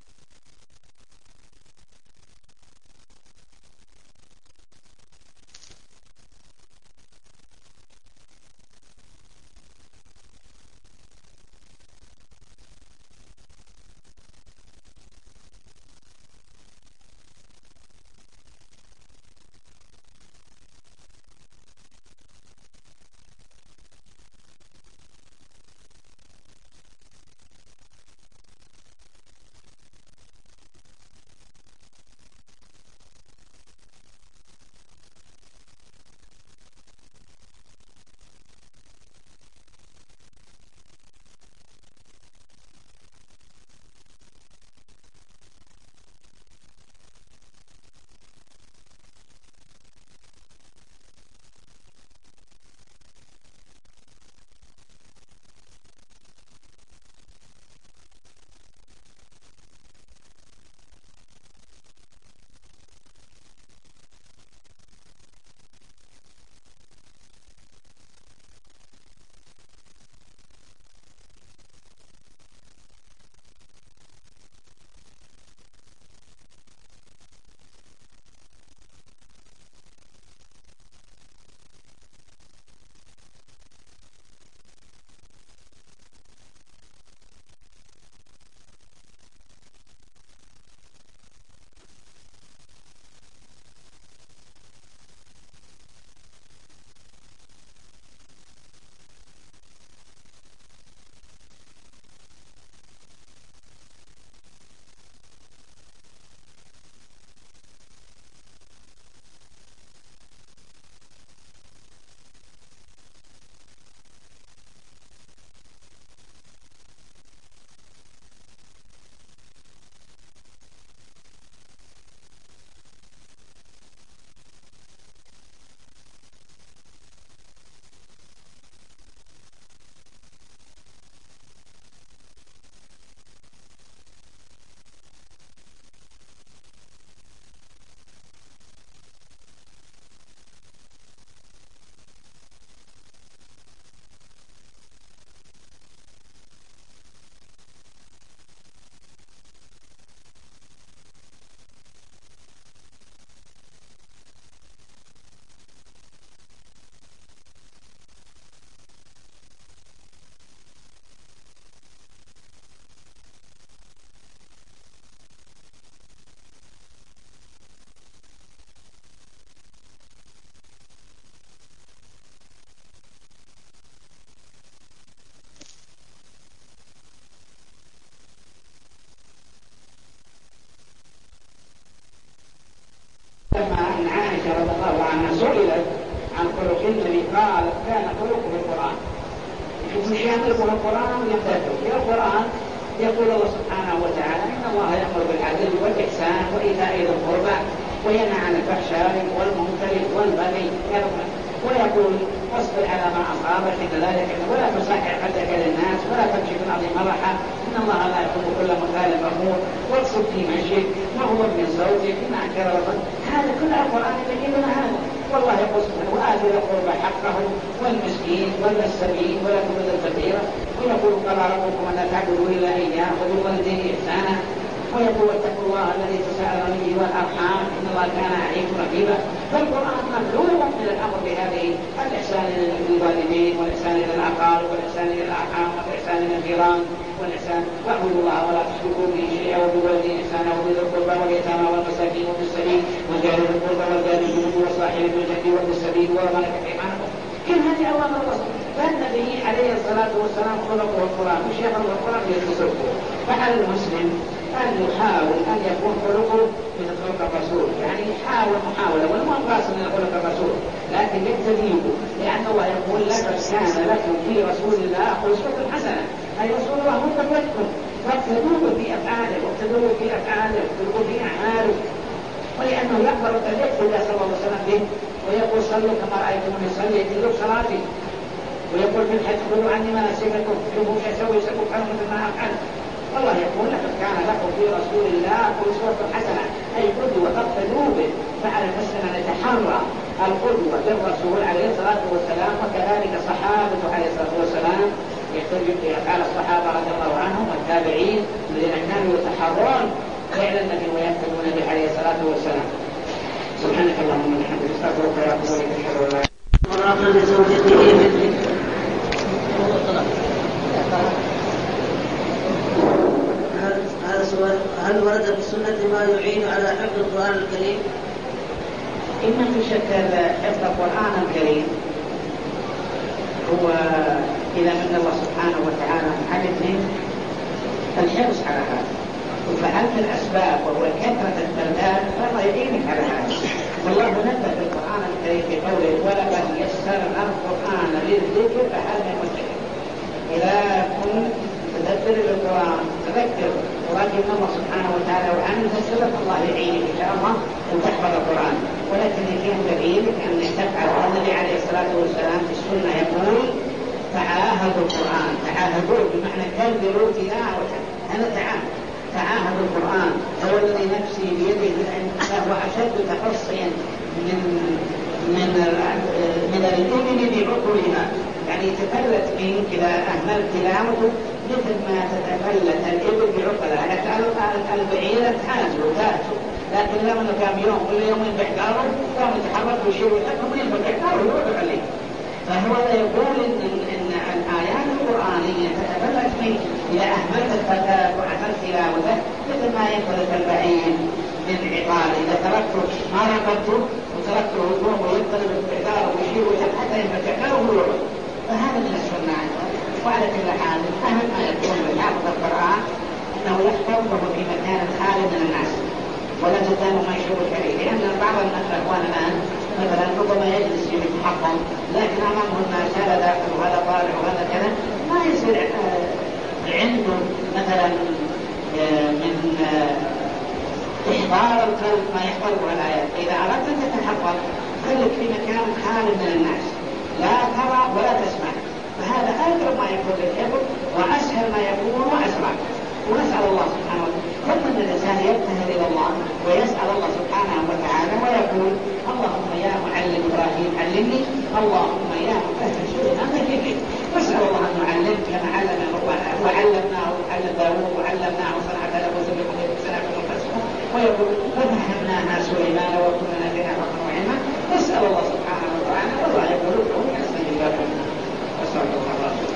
لما أن عائشة رضي الله عنها سئلت عن خلق النبي قال كان خلقه القرآن. يشوف شيء يخلقه القرآن ويمتثل. في القرآن يقول الله سبحانه وتعالى إن الله يأمر بالعدل والإحسان وإيتاء ذي القربى وينهى عن الفحشاء والمنكر والبغي ويقول واصبر على ما أصابك كذلك ولا تصحح خدك للناس ولا تمشي في الأرض مرحا إن الله لا يحب كل مختال فخور واقصد في مشيك واغضب من صوتك إن أنكر الظن. هذا كل القرآن يبين لنا هذا. والله يقول سبحانه وآت ذي القربى حقه والمسكين والسبيل ولا تبذل الفقير ويقول قال ربكم أن لا تعبدوا إلا إياه وبالوالدين إحسانا ويقول اتقوا الله الذي تساءلون به والأرحام إن الله كان عليكم رقيبا. فالقرآن مملوء من الأمر بهذه الإحسان للوالدين والإحسان إلى الأقارب والإحسان إلى الأرحام والإحسان إلى الجيران والإحسان واعبدوا الله ولا تشركوا به شيئا وبالوالدين إحسانا وبذي القربى واليتامى والمساكين وابن السبيل والجار ذي القربى والجار الجنوب والصاحب بالجد وابن السبيل وملك أيمانكم. كل هذه أوامر الرسول. فالنبي عليه الصلاة والسلام خلقه القرآن مش يخلق القرآن يتصرفه. فعلى المسلم أن يحاول أن يكون خلقه من خلق الرسول، يعني يحاول محاولة والمهم قاصد من خلق الرسول، لكن ولكن يقتديكم، لأن الله يقول لقد كان لكم في رسول الله أسوة حسنة، أي رسول الله هو قدوتكم، فاقتدوه في أفعاله واقتدوه في أفعاله واقتدوه في أعماله. ولأنه يأمر الاقتداء صلى الله عليه وسلم به، ويقول صلوا كما رأيتموني أصلي، يدلوا صلاتي، ويقول في الحج خذوا عني مناسككم، شوفوا ايش اسوي سووا افعلوا مثل ما افعل. والله يقول لقد كان لكم في رسول الله أسوة حسنة، أي قدوة فاقتدوا به. فعلى المسلم أن يتحرى القدوة بالرسول عليه الصلاة والسلام، وكذلك صحابته عليه الصلاة والسلام يحتج بأفعال الصحابة رضي الله عنهم والتابعين الذين كانوا يتحرون فعل النبي ويهتدون به عليه الصلاة والسلام. سبحانك اللهم وبحمدك استغفرك واتوب اليك اشهد ان لا مرافق لزوجته مثل هذا سؤال: هل ورد في السنة ما يعين على حفظ القرآن الكريم؟ إن في شك حفظ القرآن الكريم هو إذا من الله سبحانه وتعالى علم منه الحرص على هذا، وفعلت الأسباب وهو كثرة الترداد فالله يعينك على هذا. والله نبه في القرآن الكريم في قوله: ولقد يسرنا القرآن للذكر فهل من مدكر. إذا كنت تدبر القرآن تذكر وراجع الله سبحانه وتعالى وعمل السبب الله يعينك إن شاء الله وتحفظ القرآن. ولكن يمكن يعينك أن تفعل. النبي عليه الصلاة والسلام في السنة يقول: تعاهدوا القرآن، تعاهدوه بمعنى كبروا تلاوته. هذا تعاهد تعاهد القرآن. هو الذي نفسي بيده فهو أشد تقصيا من من من الإبل بعقولها، يعني تفلت منك إذا أهملت تلاوته مثل ما تتفلت الإبل بعقلها. يعني البعيرة تحاسب وتأتوا، لكن لما كان يوم ولا يومين بحجاره قام يتحرك ويشير ويحكم وينفع بحجاره ويروح عليه. فهو يقول إن, إن الآيات القرآنية تتفلت منك إذا أهملت الفتاة وعملت تلاوته مثل ما ينفلت البعير من عقاله. إذا تركته ما ركبته وتركته الوضوء وينقلب بحجاره ويشير ويحكم حتى ينفع بحجاره ويروح. فهذا من السنة. وعلى كل حال أهم ما يكون بالحافظ القرآن أنه يحفظ وهو في مكان خال من الناس ولا تزال ما يشوف عليه، لأن بعض الأخوان الآن مثلا ربما يجلس يتحفظ لكن أمامه الناس هذا داخل وهذا طالع وهذا كذا، ما يصير عنده مثلا من إحضار القلب ما يحفظه الآيات. إذا أردت أن تتحفظ خلك في مكان خال من الناس، لا ترى ولا تسمع، فهذا أقرب ما يكون للحفظ وأسهل ما يكون وأسرع. ونسأل الله سبحانه وتعالى ثم أن الإنسان يبتهل إلى الله ويسأل الله سبحانه وتعالى ويقول: اللهم يا معلم إبراهيم علمني، اللهم يا مفهم سليمان فهمني. نسأل الله أن نعلم كما علم وعلمناه علم داوود وعلمناه صنعة لبوس بكم سنة وفسحة، ويقول: وفهمناها سليمان وكنا بها حكما وعلما. نسأل الله سبحانه وتعالى والله يقول لكم يستجيب لكم. أسأل الله الرحمن.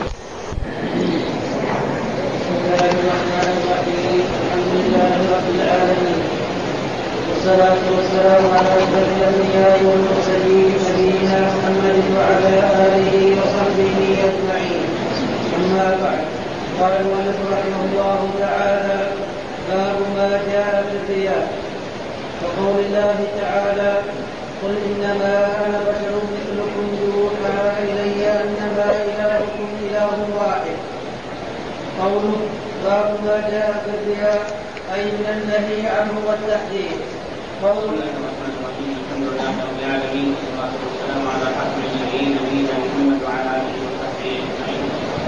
بسم الله الرحمن الرحيم. الحمد لله رب العالمين، والصلاة والسلام على أشرف الأنبياء والمرسلين نبينا محمد وعلى آله وصحبه أجمعين. أما بعد، قال المؤلف رحمه الله تعالى: باب ما جاء في الرياء. وقول الله تعالى: قل إنما أنا بشر مثلكم يوحى إلي أنما إلهكم إله واحد. قوله: باب ما جاء في الرياء، أي من النهي عنه والتحذير. قول الله الرحمن الرحيم. الحمد لله رب العالمين، والصلاة والسلام على خاتم النبيين نبينا محمد وعلى آله وصحبه أجمعين.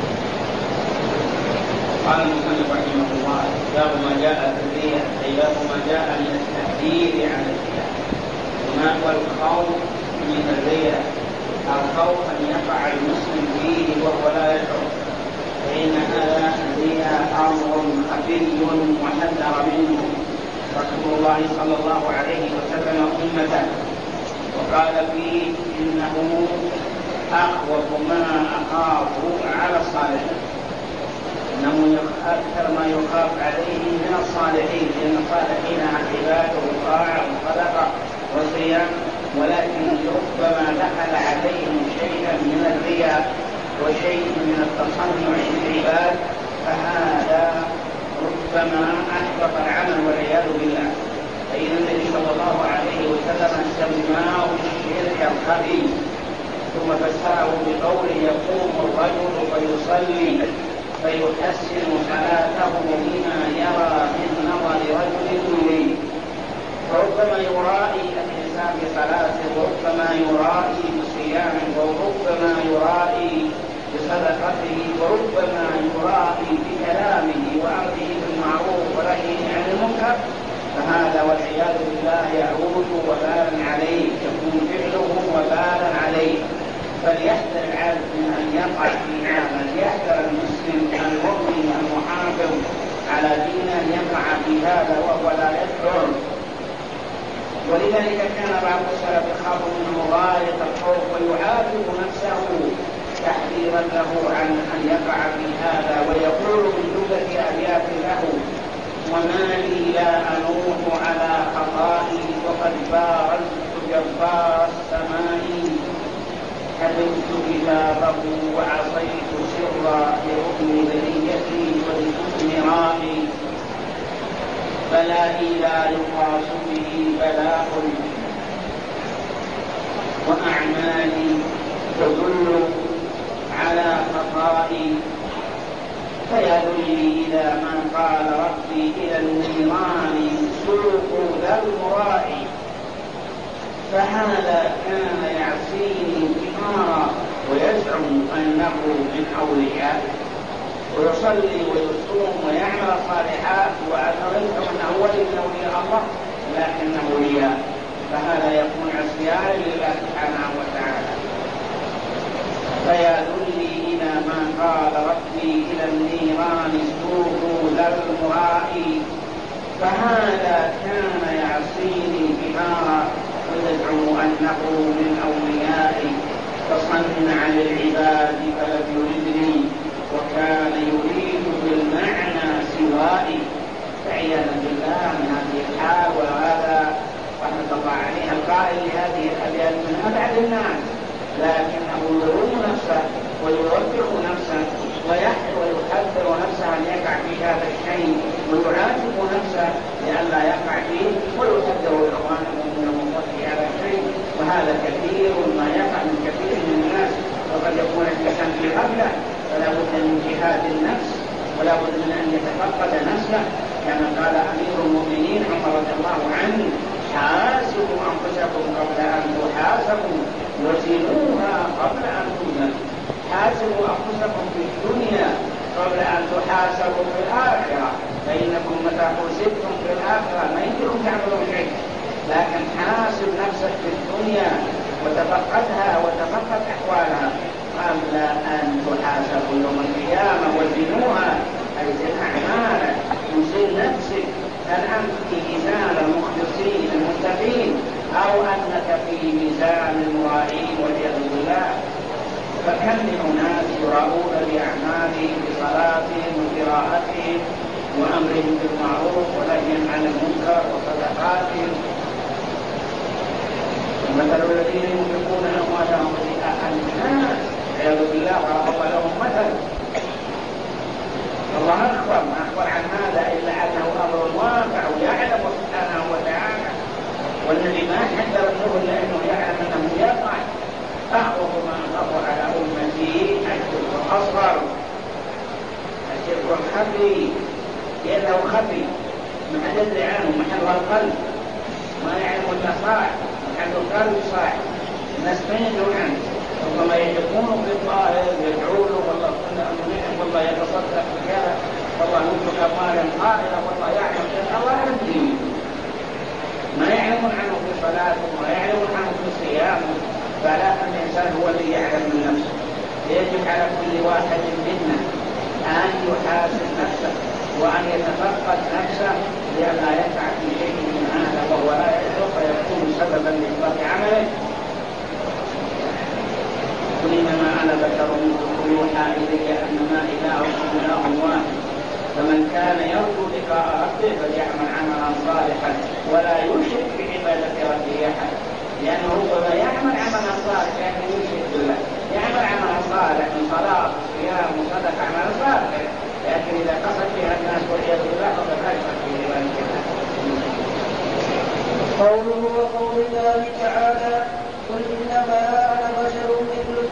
قال المصنف رحمه الله: باب ما جاء في الرياء، أي باب ما جاء من التحذير عن الرياء. وما هو الخوف من الرياء؟ الخوف أن يقع المسلم فيه وهو لا يشعر، فإن هذا الرياء أمر خفي وحذر منه رسول الله صلى الله عليه وسلم أمته، وقال فيه: إنه أخوف ما أخاف على الصالحين، إنه أكثر ما يخاف عليه من الصالحين، لأن الصالحين عباده وطاعة وصدقة وصيام، ولكن ربما دخل عليهم شيئا من الرياء وشيء من التصنع للعباد، فهذا ربما أحبط العمل والعياذ بالله. فإن النبي صلى الله عليه وسلم سماه الشرك الخفي، ثم فسره بقوله يقوم الرجل فيصلي فيحسن صلاته بما يرى من نظر رجل إليه، فربما يرائي الإنسان بصلاته، وربما يرائي بصيامه، وربما يرائي بصدقته، وربما يرائي بكلامه وأمره بالمعروف ونهيه عن المنكر، فهذا والعياذ بالله يعود وبالا عليه، يكون فعله وبالا عليه. فليحذر العبد من أن يقع في هذا، ليحذر المسلم المؤمن المحافظ على دينه أن يقع في هذا وهو لا يشعر. ولذلك كان بعض السلف يخاف منه غاية الخوف ويعاتب نفسه تحذيرا له عن أن يقع في هذا، ويقول من جملة أبيات له: وما لي لا أنوح على خطائي وقد بارزت جبار السماء، حلمت كتابه وعصيت سرا لركن بنيتي ولحسن رائي، بلائي لا يقاس به بلاء وأعمالي تدل على خطائي، فيدلني إلى ما قال ربي إلى النيران سوق ذا المرائي، فهذا كان يعصيني كثارا ويزعم أنه من أولياء، ويصلي ويصوم ويعمل الصالحات وأعتقد أنه ولي من أولياء الله لكنه رياء، فهذا يكون عصيانا لله سبحانه وتعالى. فيدلني إلى ما قال ربي إلى النيران سوق ذا المرائي، فهذا كان يعصيني كثارا ويزعم أنه من أوليائي، فصنع للعباد فلم يردني وكان يريد بالمعنى سوائي. فعياذا بالله من هذه الحال، وهذا رحمة الله عليه القائل لهذه الأبيات من أبعد الناس، لكنه يروم نفسه ويوبخ نفسه ويحذر نفسه أن يقع في هذا الشيء، ويعاتب نفسه لئلا يقع فيه، ويحذر إخوانه من الوقوع في هذا الشيء. وهذا كثير ما يقع من كثير من الناس، وقد يكون الإنسان في غفلة، فلا بد من جهاد النفس ولا بد من أن يتفقد نفسه، كما قال أمير المؤمنين عمر رضي الله عنه: حاسبوا أنفسكم قبل أن تحاسبوا وزنوها قبل أن تزنوا. حاسبوا أنفسكم في الدنيا قبل أن تحاسبوا في الآخرة، فإنكم متى حسبتم في الآخرة ما يمكنكم تعملوا شيء، لكن حاسب نفسك في الدنيا وتفقدها وتفقد أحوالها قبل أن تحاسبوا يوم القيامة. وزنوها أي زن أعمالك، وزن نفسك، هل أنت في ميزان المخلصين المتقين أو أنك في ميزان المرائين والعياذ بالله؟ فكم من أناس يراؤون بأعمالهم بصلاتهم وقراءتهم وأمرهم بالمعروف ونهيهم عن المنكر وصدقاتهم. مثل الذين ينفقون أموالهم رئاء الناس والعياذ بالله وضرب لهم مثل. الله أخبر ما أخبر عن هذا إلا أنه أمر واقع ويعلم سبحانه وتعالى، والذي ما حذر منه إلا أنه يعلم أنه يقع. أخوف ما أخاف على أمتي الشرك الأصغر، الشرك الخفي، لأنه خفي ما يدري عنه محل القلب، ما يعلم النصائح محل القلب صح، الناس ما يدرون عنه، ربما يحبون في الظاهر يدعون والله كنا أمنهم والله يتصدق بكذا والله ينفق أموالا قائلة والله يعلم كذا الله يهدي، ما يعلمون عنه في صلاته وما يعلمون عنه في صيامه. فلا الإنسان هو الذي يعلم من نفسه. يجب على كل واحد منا أن يحاسب نفسه وأن يتفقد نفسه لئلا يقع في شيء من هذا وهو لا يشعر فيكون سببا لإحباط عمله. قل إنما أنا بشر مثلكم يوحى إلي أنما إلهكم إله واحد فمن كان يرجو لقاء ربه فليعمل عملا صالحا ولا يشرك بعبادة ربه أحد. لأنه ربما يعمل عملا صالحا لكن يشرك بالله، يعمل عملا صالحا من صلاة وصيام وصدقة عملا صالحا، لكن إذا قصد فيها الناس والعياذ بالله فقد أشرك في عبادة الله. قوله وقول الله تعالى: قل إنما أنا بشر مثلكم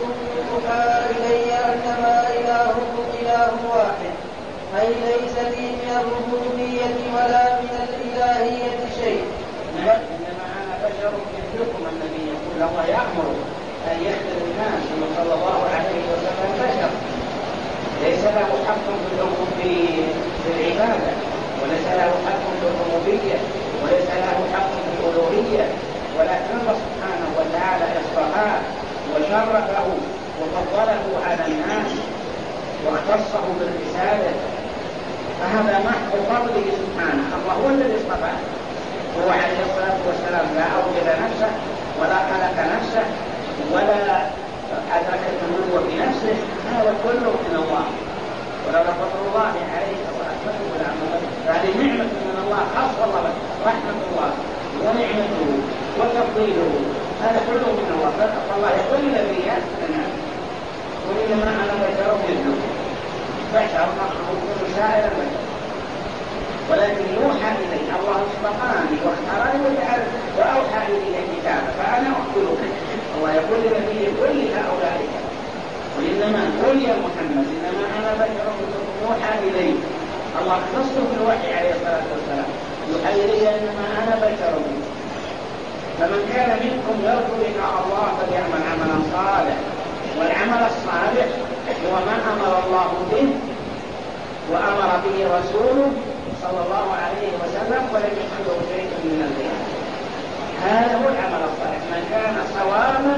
إن الله يأمر أن يخدم الناس صلى الله عليه وسلم بشر ليس له حق في العبادة، وليس له حق في الربوبية، وليس له حق في الألوهية، ولكن الله سبحانه وتعالى اصطفاه وشرفه وفضله على الناس واختصه بالرسالة، فهذا محض فضله سبحانه. الله هو الذي اصطفاه، هو عليه الصلاة والسلام لا أوجد نفسه ولا خلق نفسه ولا أدرك النبوة بنفسه، هذا كله من الله، ولولا فضل الله عليه ورحمته والعمل فهذه نعمة من الله خاصة الله، رحمة الله ونعمته وتفضيله هذا كله من الله. فالله يقول الذي يأتنا قل إنما أنا بشر مثلكم، بشر مخلوق من سائر البشر، ولكن يوحى إلي، الله اصطفاني واختارني وجعل وأوحى إلي كتابا فأنا أخبرك. الله يقول لنبي كل هؤلاء قل إنما قل يا محمد إنما أنا بشر مثلكم يوحى إلي. الله اختصه بالوحي عليه الصلاة والسلام، يوحى إلي إنما أنا بشر مثلكم، فمن كان منكم يرجو لقاء الله فليعمل عملا صالحا، والعمل الصالح هو ما أمر الله به وأمر به رسوله صلى الله عليه وسلم ولم يدخله شيء من الرياء. هذا هو العمل الصالح، من كان صوابا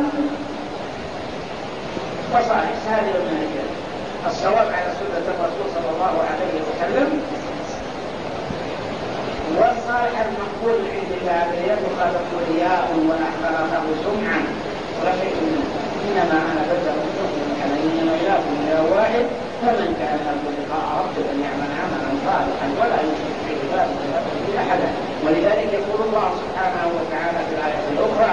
وصالح سالم من الجنة. الصواب على سنة الرسول صلى الله عليه وسلم، والصالح المقبول عند الله يتخلق رياء وأحقره سمعا ولا شيء منه. إنما أنا بشر مثلكم إنما إلهكم إله واحد، فمن كان يرجو لقاء ربه فليعمل عملا صالحا ولا يشرك بعبادة ربه أحدا. ولذلك يقول الله سبحانه وتعالى في الآية الأخرى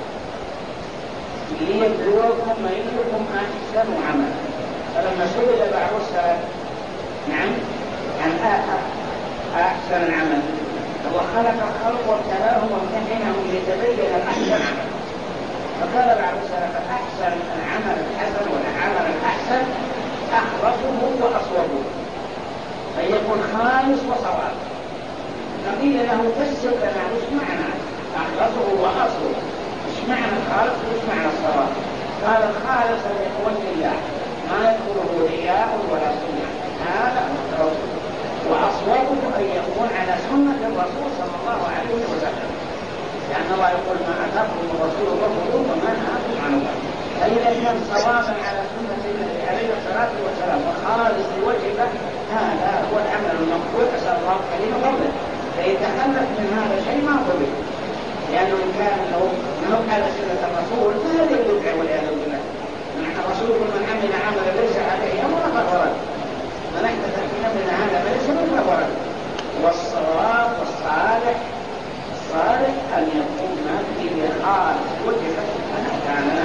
ليبلوكم أيكم أحسن عملا. فلما سئل بعض السلف نعم عن أحسن العمل، الله خلق الخلق وابتلاهم وامتحنهم ليتبين الأحسن عمل، فقال بعض السلف أحسن العمل الحسن والعمل الأحسن أخلصه وأصوبه، أن يكون خالص وصواب. فقيل له فسر لنا وش معنى أخلصه وأصوبه، وش معنى الخالص وش معنى الصواب؟ قال الخالص أن يكون لله ما يدخله رياء ولا سنة، هذا هو، وأصوبه أن يكون على سنة الرسول صلى الله عليه وسلم، لأن الله يقول ما أتاكم الرسول فخذوه وما نهاكم عنه. فإذا كان صوابا على سنة النبي عليه الصلاة والسلام وخالص لوجهه هذا هو العمل المقبول. أسأل الله الكريم فضله، فيتخلف من هذا شيء ما قبل، لأنه إن كان لو نهب على سنة الرسول فهذا يدعى والعياذ بالله. الرسول من عمل عملا ليس عليه أمر فهو رد، من أحدث في أمرنا هذا فليس منه فهو رد. والصواب والصالح الصالح أن يكون ما فيه خالص وجهه سبحانه وتعالى.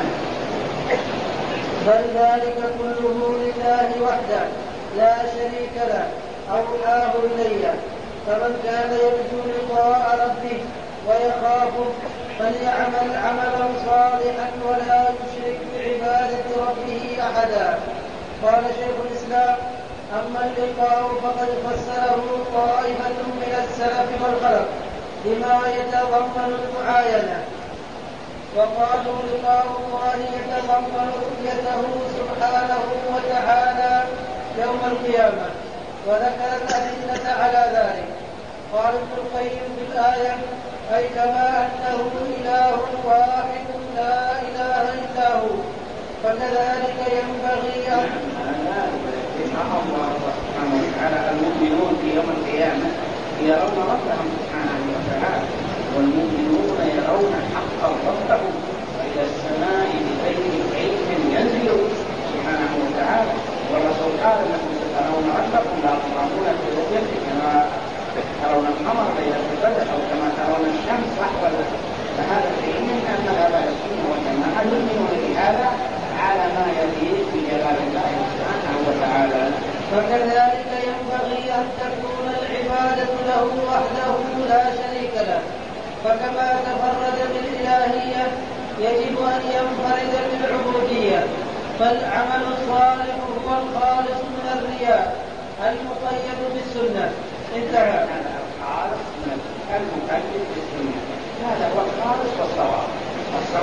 بل ذلك كله لله وحده لا شريك له أوحاه إلي. فمن كان يرجو لقاء ربه ويخافه فليعمل عملا صالحا ولا يشرك بعبادة ربه أحدا. قال شيخ الإسلام: أما اللقاء فقد فسره طائفة من السلف والخلف بما يتضمن المعاينة، وقالوا لقاء الله يتضمن رؤيته سبحانه وتعالى يوم القيامة، وذكر الأدلة على ذلك. قال ابن القيم في الآية: أي كما أنه إله واحد لا إله إلا هو، فكذلك ينبغي أن الله سبحانه وتعالى المؤمنون في يوم القيامة يرون ربهم سبحانه وتعالى، والمؤمنون يرون حقا ربهم، وإلى السماء بغير كيف ينزل سبحانه وتعالى. والرسول قال انكم سترون ربكم لا ترون في رؤيته كما ترون القمر ليلة البدر أو كما ترون الشمس صحوا. فهذا دليل أن آباء السنة والجماعة يؤمنون بهذا على ما يليق بجلال الله سبحانه وتعالى. فكذلك ينبغي أن تكون العبادة له وحده لا شريك له، فكما تفرد بالإلهية يجب أن ينفرد بالعبودية. فالعمل الصالح هو الخالص من الرياء المقيد بالسنة. انتهى. هذا الخالص من المقيد بالسنة، هذا هو الخالص والصواب. الصواب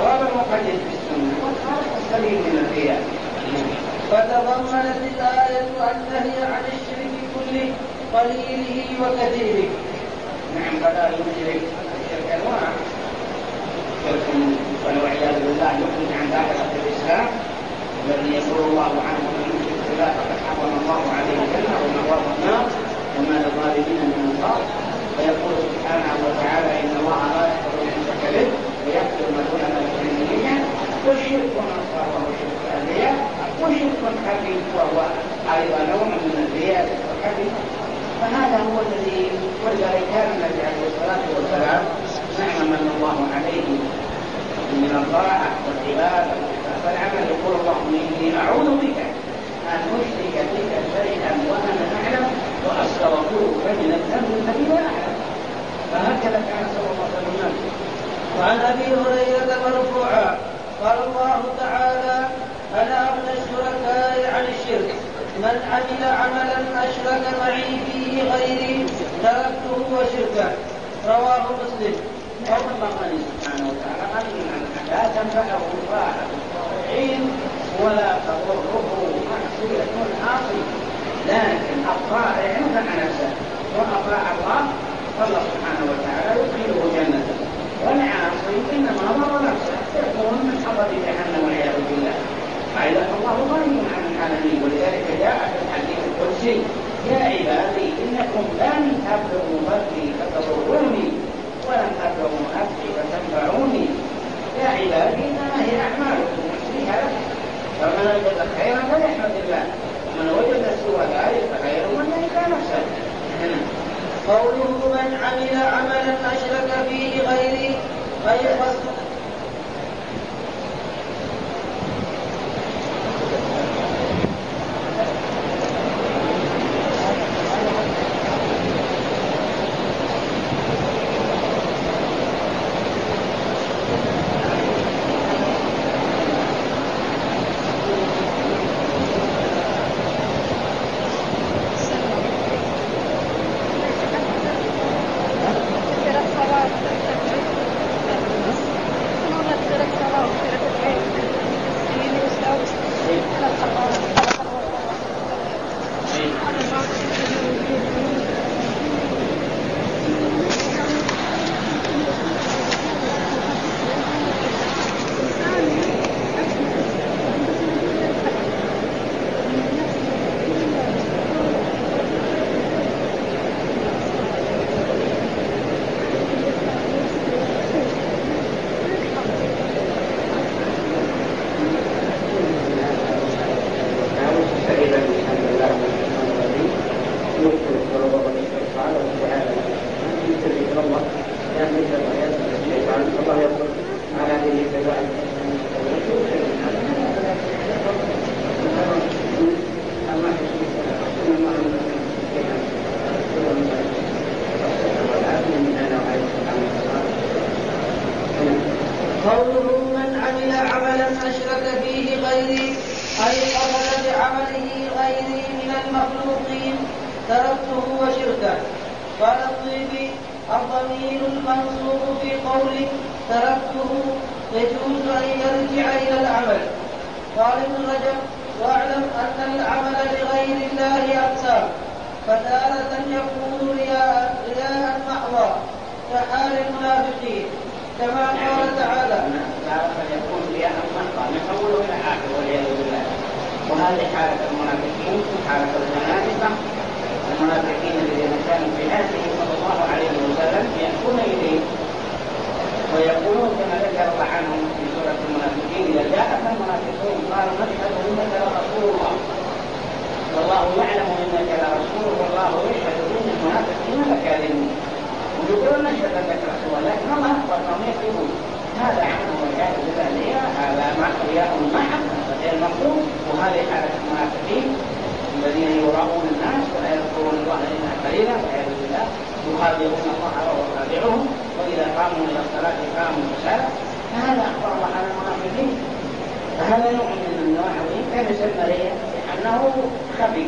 تجد في السنة والقليل من الرياء. فتضمنت الآية النهي عن الشرك كله قليله وكثيره. نعم فلا يشرك الشرك أنواع، شرك والعياذ بالله يخرج عن دائرة الإسلام الذي يقول الله عنه من يشرك بالله فقد حرم الله عليه الجنة ومأواه النار وما للظالمين من أنصار. ويقول سبحانه وتعالى إن الله لا يغفر أن يشرك به ويغفر ما دون ذلك لمن يشاء. والشرك والأنصار وهو شرك الرياء، وشرك الخفي وهو أيضا نوع من الرياء والخفي. فهذا هو الذي ولذلك كان النبي عليه الصلاة والسلام نعم من الله عليه من الطاعة والعبادة والعمل يقول اللهم إني أعوذ بك أن أشرك بك شيئا وأنا أعلم وأستغفرك من الذنب الذي لا أعلم. فهكذا كان صلى الله عليه وسلم. وعن أبي هريرة مرفوعا قال الله تعالى أنا أغنى الشركاء عن الشرك من عمل عملا أشرك معي فيه غيري تركته وشركه. رواه مسلم. قال الله سبحانه وتعالى أن لا تنفعه طاعة الطائعين ولا تضره معصية العاصي، لكن الطائع ينفع نفسه وأطاع الله فالله سبحانه وتعالى يدخله جنته، والعاصي إنما ضر نفسه يكون من حطب جهنم والعياذ بالله. فإذا الله غني عن العالمين، ولذلك جاء في الحديث القدسي يا عبادي إنكم لن تبلغوا ضري فتضروني ولن تبلغوا نفسي فتنفعوني. يا عبادي إنما هي أعمالكم أحصيها لكم، فمن وجد خيرا فليحمد الله ومن وجد سوى ذلك فخير من يهدى نفسه. قوله من عمل عملا أشرك فيه غيري غير قوله من عمل عملا أشرك فيه غيري أي قبل بعمله غيري من المخلوقين تركته وشركه. قال الطيبي الضمير المنصوب في قوله تركته يجوز أن يرجع إلى العمل. قال ابن رجب واعلم أن العمل لغير الله أقسام، فتارة يكون رياء رياء محضا كحال المنافقين كما قال تعالى تارة يكون رياء محضا نحول إلى آخر والعياذ بالله. وهذه حالة المنافقين حالة المنافقة المنافقين الذين كانوا في عهده صلى الله عليه وسلم يأتون إليه ويقولون كما ذكر الله عنهم في سورة المنافقين إذا جاءت المنافقون قالوا نشهد إنك لرسول الله والله يعلم إنك لرسول والله يشهد إن المنافقين لكاذبون. ويقولون نشهد أنك رسول الله لكن الله أخبر أنهم يكذبون. هذا عمل والعياذ بالله، هذا رياء محض غير مقبول. وهذه حالة المنافقين الذين يراؤون الناس ولا يذكرون الله إلا قليلا والعياذ بالله، يخادعون الله وهو خادعهم، وإذا قاموا إلى الصلاة قاموا كسالى. فهذا أخبر الله عن المنافقين. فهذا نوع من النوع وإن كان يسمى رياء لأنه خفي.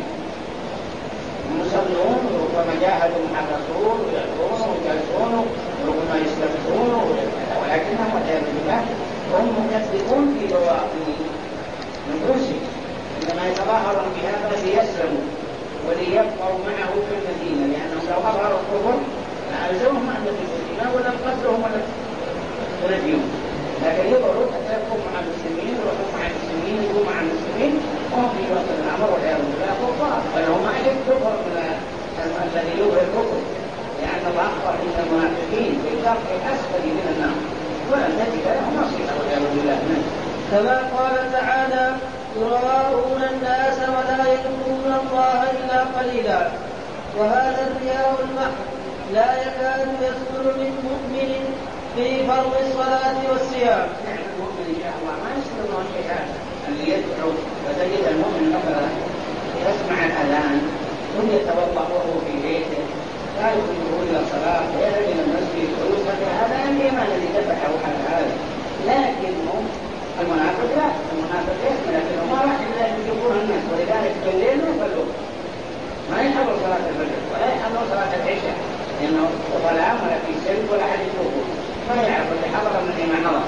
المصلون ربما جاهدوا مع الرسول ويأتون ويجلسون وربما يستفتون ولكنهم والعياذ بالله وهم مكذبون في بواطن نفوسهم، عندما يتظاهرون بهذا ليسلموا وليبقوا معه في المدينة، لأنهم لو أظهروا الكفر لألزمهم أن يدخلوا الإيمان ولا قتلهم ولا ونبيهم، لكن يظهروا حتى يبقوا مع المسلمين ويروحوا مع المسلمين ويبقوا مع المسلمين وهم في وسط الأمر والعياذ بالله كفار، بل هم أجد كفر من الذي يظهر الكفر، لأن الله أخبر إن المنافقين في الدرك الأسفل من النار ولن تجد لهم نصيبا والعياذ بالله. كما قال تعالى: يراءون الناس ولا يذكرون الله إلا قليلا. وهذا الرياء المحض لا يكاد يصدر من مؤمن في فرض الصلاة والصيام. نعم، المؤمن إن شاء الله ما يصدر له شيئا اللي يدعو، وتجد المؤمن مثلا يسمع الأذان ثم يتوضأ وهو في بيته لا يخرجه إلى الصلاة ويذهب إلى المسجد ويصلي، هذا الإيمان الذي دفعه على هذا. لكنهم المنافق لا، المنافق يسمع لكنه ما راح إلا يجيبون الناس، ولذلك بالليل يصلون ما يحضر صلاة الفجر ولا يحضر صلاة العشاء، لأنه ظلام ولا في سلب ولا حد يشوفه، ما يعرف اللي حضر من ما حضر.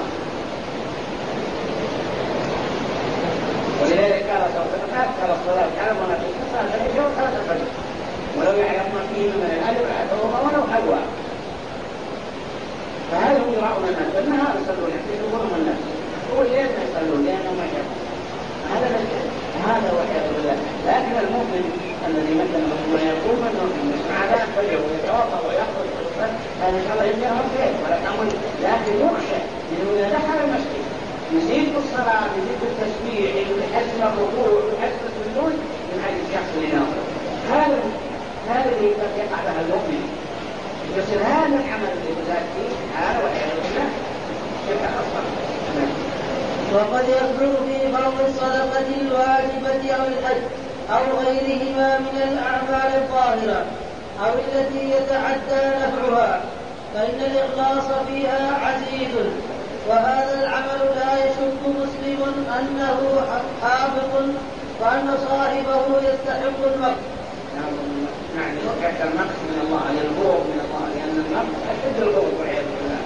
ولذلك قال صلى الله عليه وسلم: قال الصلاة على المنافقين صلاة العشاء وصلاة الفجر ولو يعلم ما فيه من الأجر لأتوهم ولو حلوى. فهذا هم يراؤون الناس بالنهار يصلون يحتسبونهم الناس، هو الليل ما يصلون لأنه ما شافوا. هذا هذا والعياذ بالله. لكن المؤمن الذي مثلا ما يقوم المؤمن يسمع هذا فجر ويتوضا ويخرج ويصلي، هذا ان شاء الله يجزاه خير ولا امر، لكن يخشى انه اذا دخل المسجد يزيد في الصلاه يزيد في التسبيح يحسن الركوع يحسن السجود من هذا الشخص اللي ناظر. هذا هذا اللي يقع له المؤمن، يصير هذا العمل اللي يزاد فيه هذا والعياذ بالله يبقى اصلا. وقد يصدر في فرض الصدقة الواجبة أو الحج أو غيرهما من الأعمال الظاهرة أو التي يتعدى نفعها، فإن الإخلاص فيها عزيز، وهذا العمل لا يشك مسلم أنه حافظ وأن صاحبه يستحق المقت. نعم، يستحق المقت من الله، الغضب من الله، لأن المقت أشد الغضب والعياذ بالله.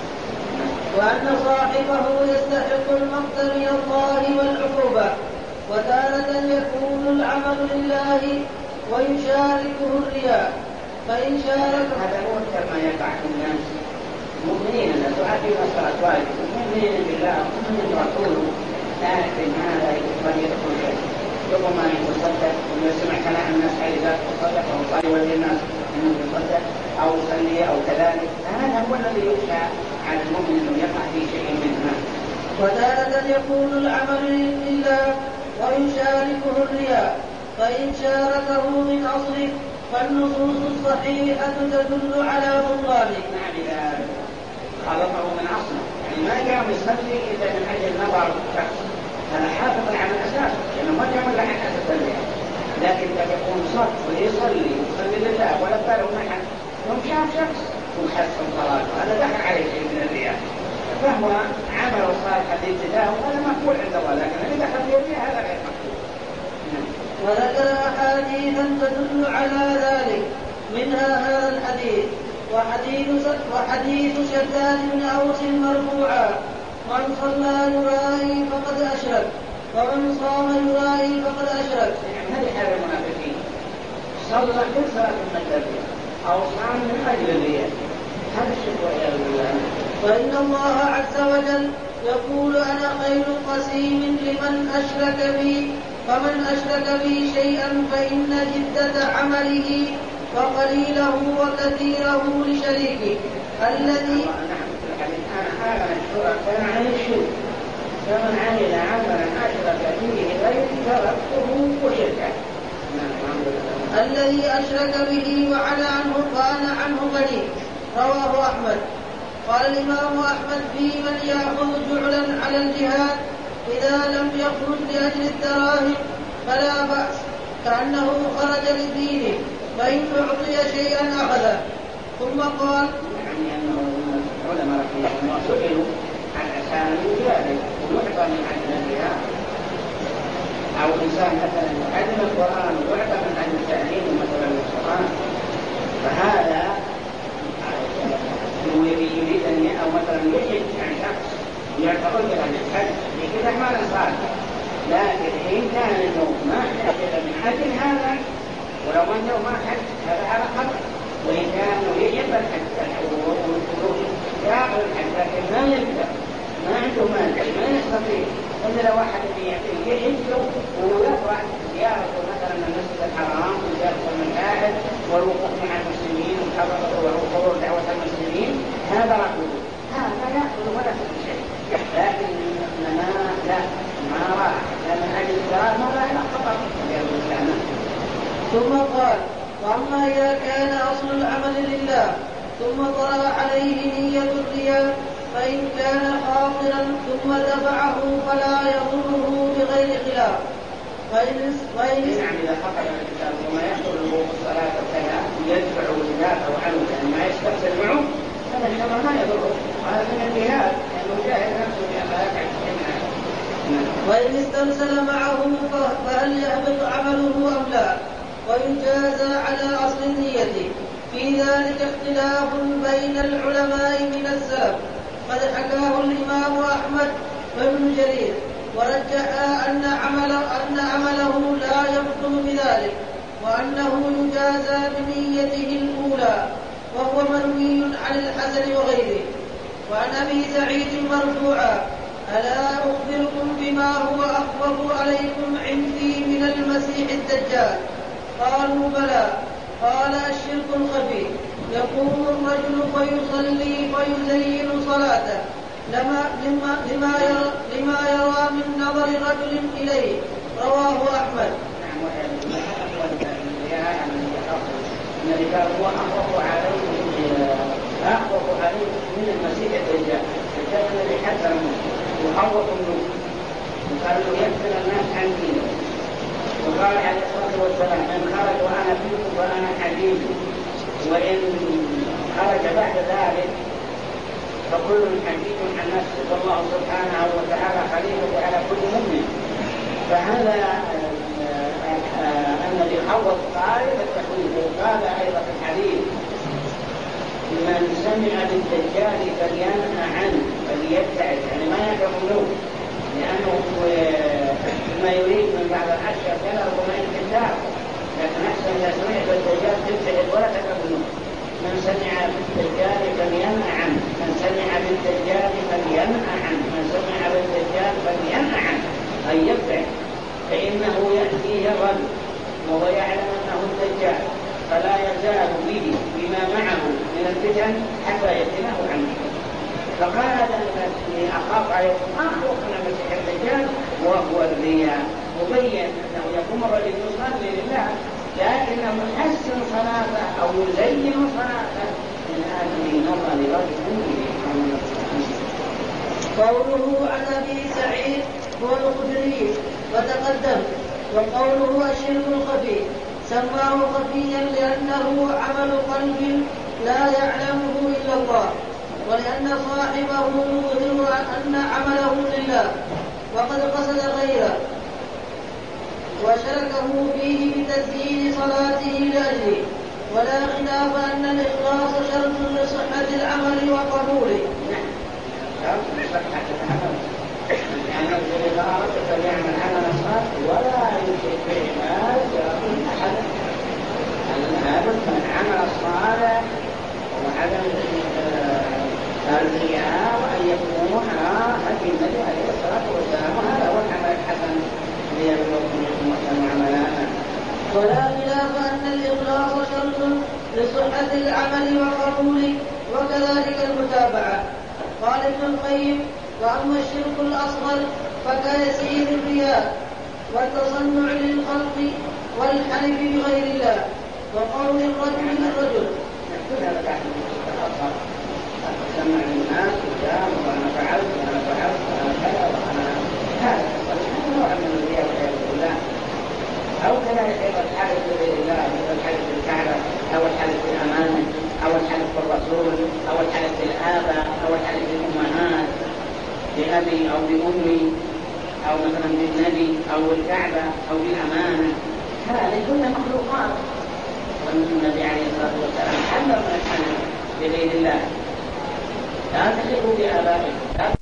وأن صاحبه يستحق المقت من الله والعقوبة. وتارة يكون العمل لله ويشاركه الرياء، فإن شارك هذا هو كما يقع في الناس مؤمنين لا تؤدي الصلاة واجب مؤمنين بالله ومؤمنين برسوله، لكن هذا قد يدخل يوم ما يتصدق ويسمع كلام الناس على ذلك يتصدق أو صلي وجه الناس أنه يتصدق أو يصلي أو كذلك، هذا هو الذي يخشى على المؤمن أنه يقع في شيء منها. وتارة يكون العمل لله ويشاركه الرياء، فإن شاركه من أصله فالنصوص الصحيحة تدل على بطلانه. نعم، إذا خلطه من أصله، يعني ما قام يصلي إلا من أجل نظر الشخص، هذا حافظ على الأساس، لأنه ما قام إلا عن أساس الرياء. لكن قد يكون صف ويصلي يصلي لله ولا باله أحد، يوم شاف شخص وحسن صلاته هذا دخل عليه شيء من الرياء، فهو عمل صالح الابتداء وهذا مقبول عند الله، لكن اللي دخل في الرياء هذا غير مقبول. وذكر أحاديثا تدل على ذلك، منها هذا الحديث وحديث وحديث شداد بن أوس مرفوعا: من صلى يرائي فقد أشرك، ومن صام يرائي فقد أشرك. يعني هذه حال المنافقين، صلى كل صلاة من أو صام من أجل الرياء، هذا الشرك والعياذ بالله. فإن الله عز وجل يقول: أنا خير قسيم لمن أشرك بي، فمن أشرك بي شيئا فإن جدة عمله وقليله وكثيره لشريكه الذي كان عن الشرك، فمن عمل عملا أشرك فيه غيري تركته وشركه. الذي أشرك به وعلى عنه وأنا عنه غني. رواه أحمد. قال الإمام أحمد: في من يأخذ جعلا على الجهاد إذا لم يخرج لأجل الدراهم فلا بأس، كأنه خرج لدينه، فإن أعطي شيئا أخذه. ثم قال: يعني أنه العلماء رحمه الله سئلوا عن أسان الجهاد ويعطى من عدل الجهاد، أو إنسان مثلا يعلم القرآن ويعطى من عدل التعليم مثلا القرآن، فهذا يريد أن أو مثلا يحج عن شخص ويعتبر كلام الحج في كل أعمال صالحة. لكن إن كان إنه ما احتاج من أجل هذا ولو أنه ما حج هذا على خطأ، وإن كان يجب الحج الحضور والخروج يأخذ الحج لكن ما يقدر ما عنده مال ما يستطيع إلا لو واحد يحج ويطلع زيارة مثلا المسجد الحرام وزيارة المشاهد والوقوف مع المسلمين وحضور دعوة المسلمين هذا ركوب هذا يأخذ ولا كل شيء. لكن ما لا ما راح لأن أجل الزرار ما راح لا خطر. ثم قال: وأما إذا كان أصل العمل لله ثم طرأ عليه نية الرياء فإن كان خاطرا ثم دفعه فلا يضره بغير خلاف. فإن فإن نعم إذا خطر الإنسان ثم يحضر الوضوء الصلاة وكذا يدفع وجداته عنه لأن ما يستقبل معه هذا الشر ما يضره. هذا من الجهاد لأنه جاهد نفسه بأخلاق. وإن استرسل معه فهل يهبط عمله أم لا؟ ويجازى على أصل النية. في ذلك اختلاف بين العلماء من السلف، قد حكاه الإمام أحمد وابن جرير ورجح أن عمل أن عمله لا يبطل بذلك وأنه يجازى بنيته الأولى وهو مروي عن الحسن وغيره. وعن أبي سعيد مرفوعا: ألا أخبركم بما هو أخوف عليكم عندي من المسيح الدجال؟ قالوا بلى. قال: الشرك الخفي، يقوم الرجل فيصلي فيزين صلاته لما, لما, لما, يرى, لما يرى من نظر رجل إليه. رواه أحمد. الذي قال هو أخوف عليكم أخوف عليكم من المسيح الدجال. الدجال الذي حذر منه وخوف منه وقال له يكفر الناس عن دينه. وقال عليه الصلاة والسلام: إن خرج وأنا فيكم فأنا حديث، وإن خرج بعد ذلك فكل حديث عن نفسه، والله سبحانه وتعالى خليفة على كل مؤمن. فهذا أن الذي خوف قائل التخويف. وقال أيضا في الحديث: من سمع بالدجال فلينهى عنه فليبتعد، يعني ما يقرب له، لأنه ما يريد من بعض الأشياء كذا ربما ينتهى. لكن أحسن إذا سمعت بالدجال تبتعد ولا تقرب له. من سمع بالدجال فلينهى عنه، من سمع بالدجال فلينهى عنه، من سمع بالدجال فلينهى عنه، أي يبتعد، فإنه يأتيه الرجل وهو يعلم أنه الدجال فلا يزال به بما معه من الفتن حتى يفتنه عنه. فقال هذا الذي أخاف عليكم أخوف من المسيح الدجال وهو الرياء. مبين أنه يقوم الرجل يصلي لله لكنه يحسن صلاته أو يزين صلاته من أجل نظر رجل إليه. قوله عن أبي سعيد هو الخدري وتقدم. وقوله الشرك الخفي سماه خفيا لأنه عمل قلب لا يعلمه إلا الله، ولأن صاحبه يظهر أن عمله لله وقد قصد غيره وشركه فيه بتزيين صلاته لأجله. ولا خلاف أن الإخلاص شرط لصحة العمل وقبوله. يعني إذا أردت أن يعمل عمل صالح ولا يشرك بعبادة أحدا، هذا من عمل الصالح وعدم الرياء وأن يكون على هدي النبي عليه الصلاة والسلام، وهذا هو العمل الحسن ليبلغكم عملانا. ولا خلاف أن الإخلاص شرط لصحة العمل وقبوله وكذلك المتابعة. قال ابن القيم: وأما الشرك الأصغر فكيسير الرياء والتصنع للخلق والحلف بغير الله وقول الرجل للرجل. سمع الناس وجاء وأنا فعلت وأنا فعلت وأنا كذا وأنا هذا نوع من الرياء والعياذ بالله. أو كذلك أيضا الحلف بغير الله، مثل الحلف بالكعبة أو الحلف بالأمانة أو الحلف بالرسول أو الحلف بالآباء أو الحلف بالأمهات، بأبي أو بأمي أو مثلا بالنبي أو بالكعبة أو بالأمانة، هذه كلها مخلوقات. والنبي عليه الصلاة والسلام حذر من الحلف بغير الله: لا تحلفوا بآبائكم.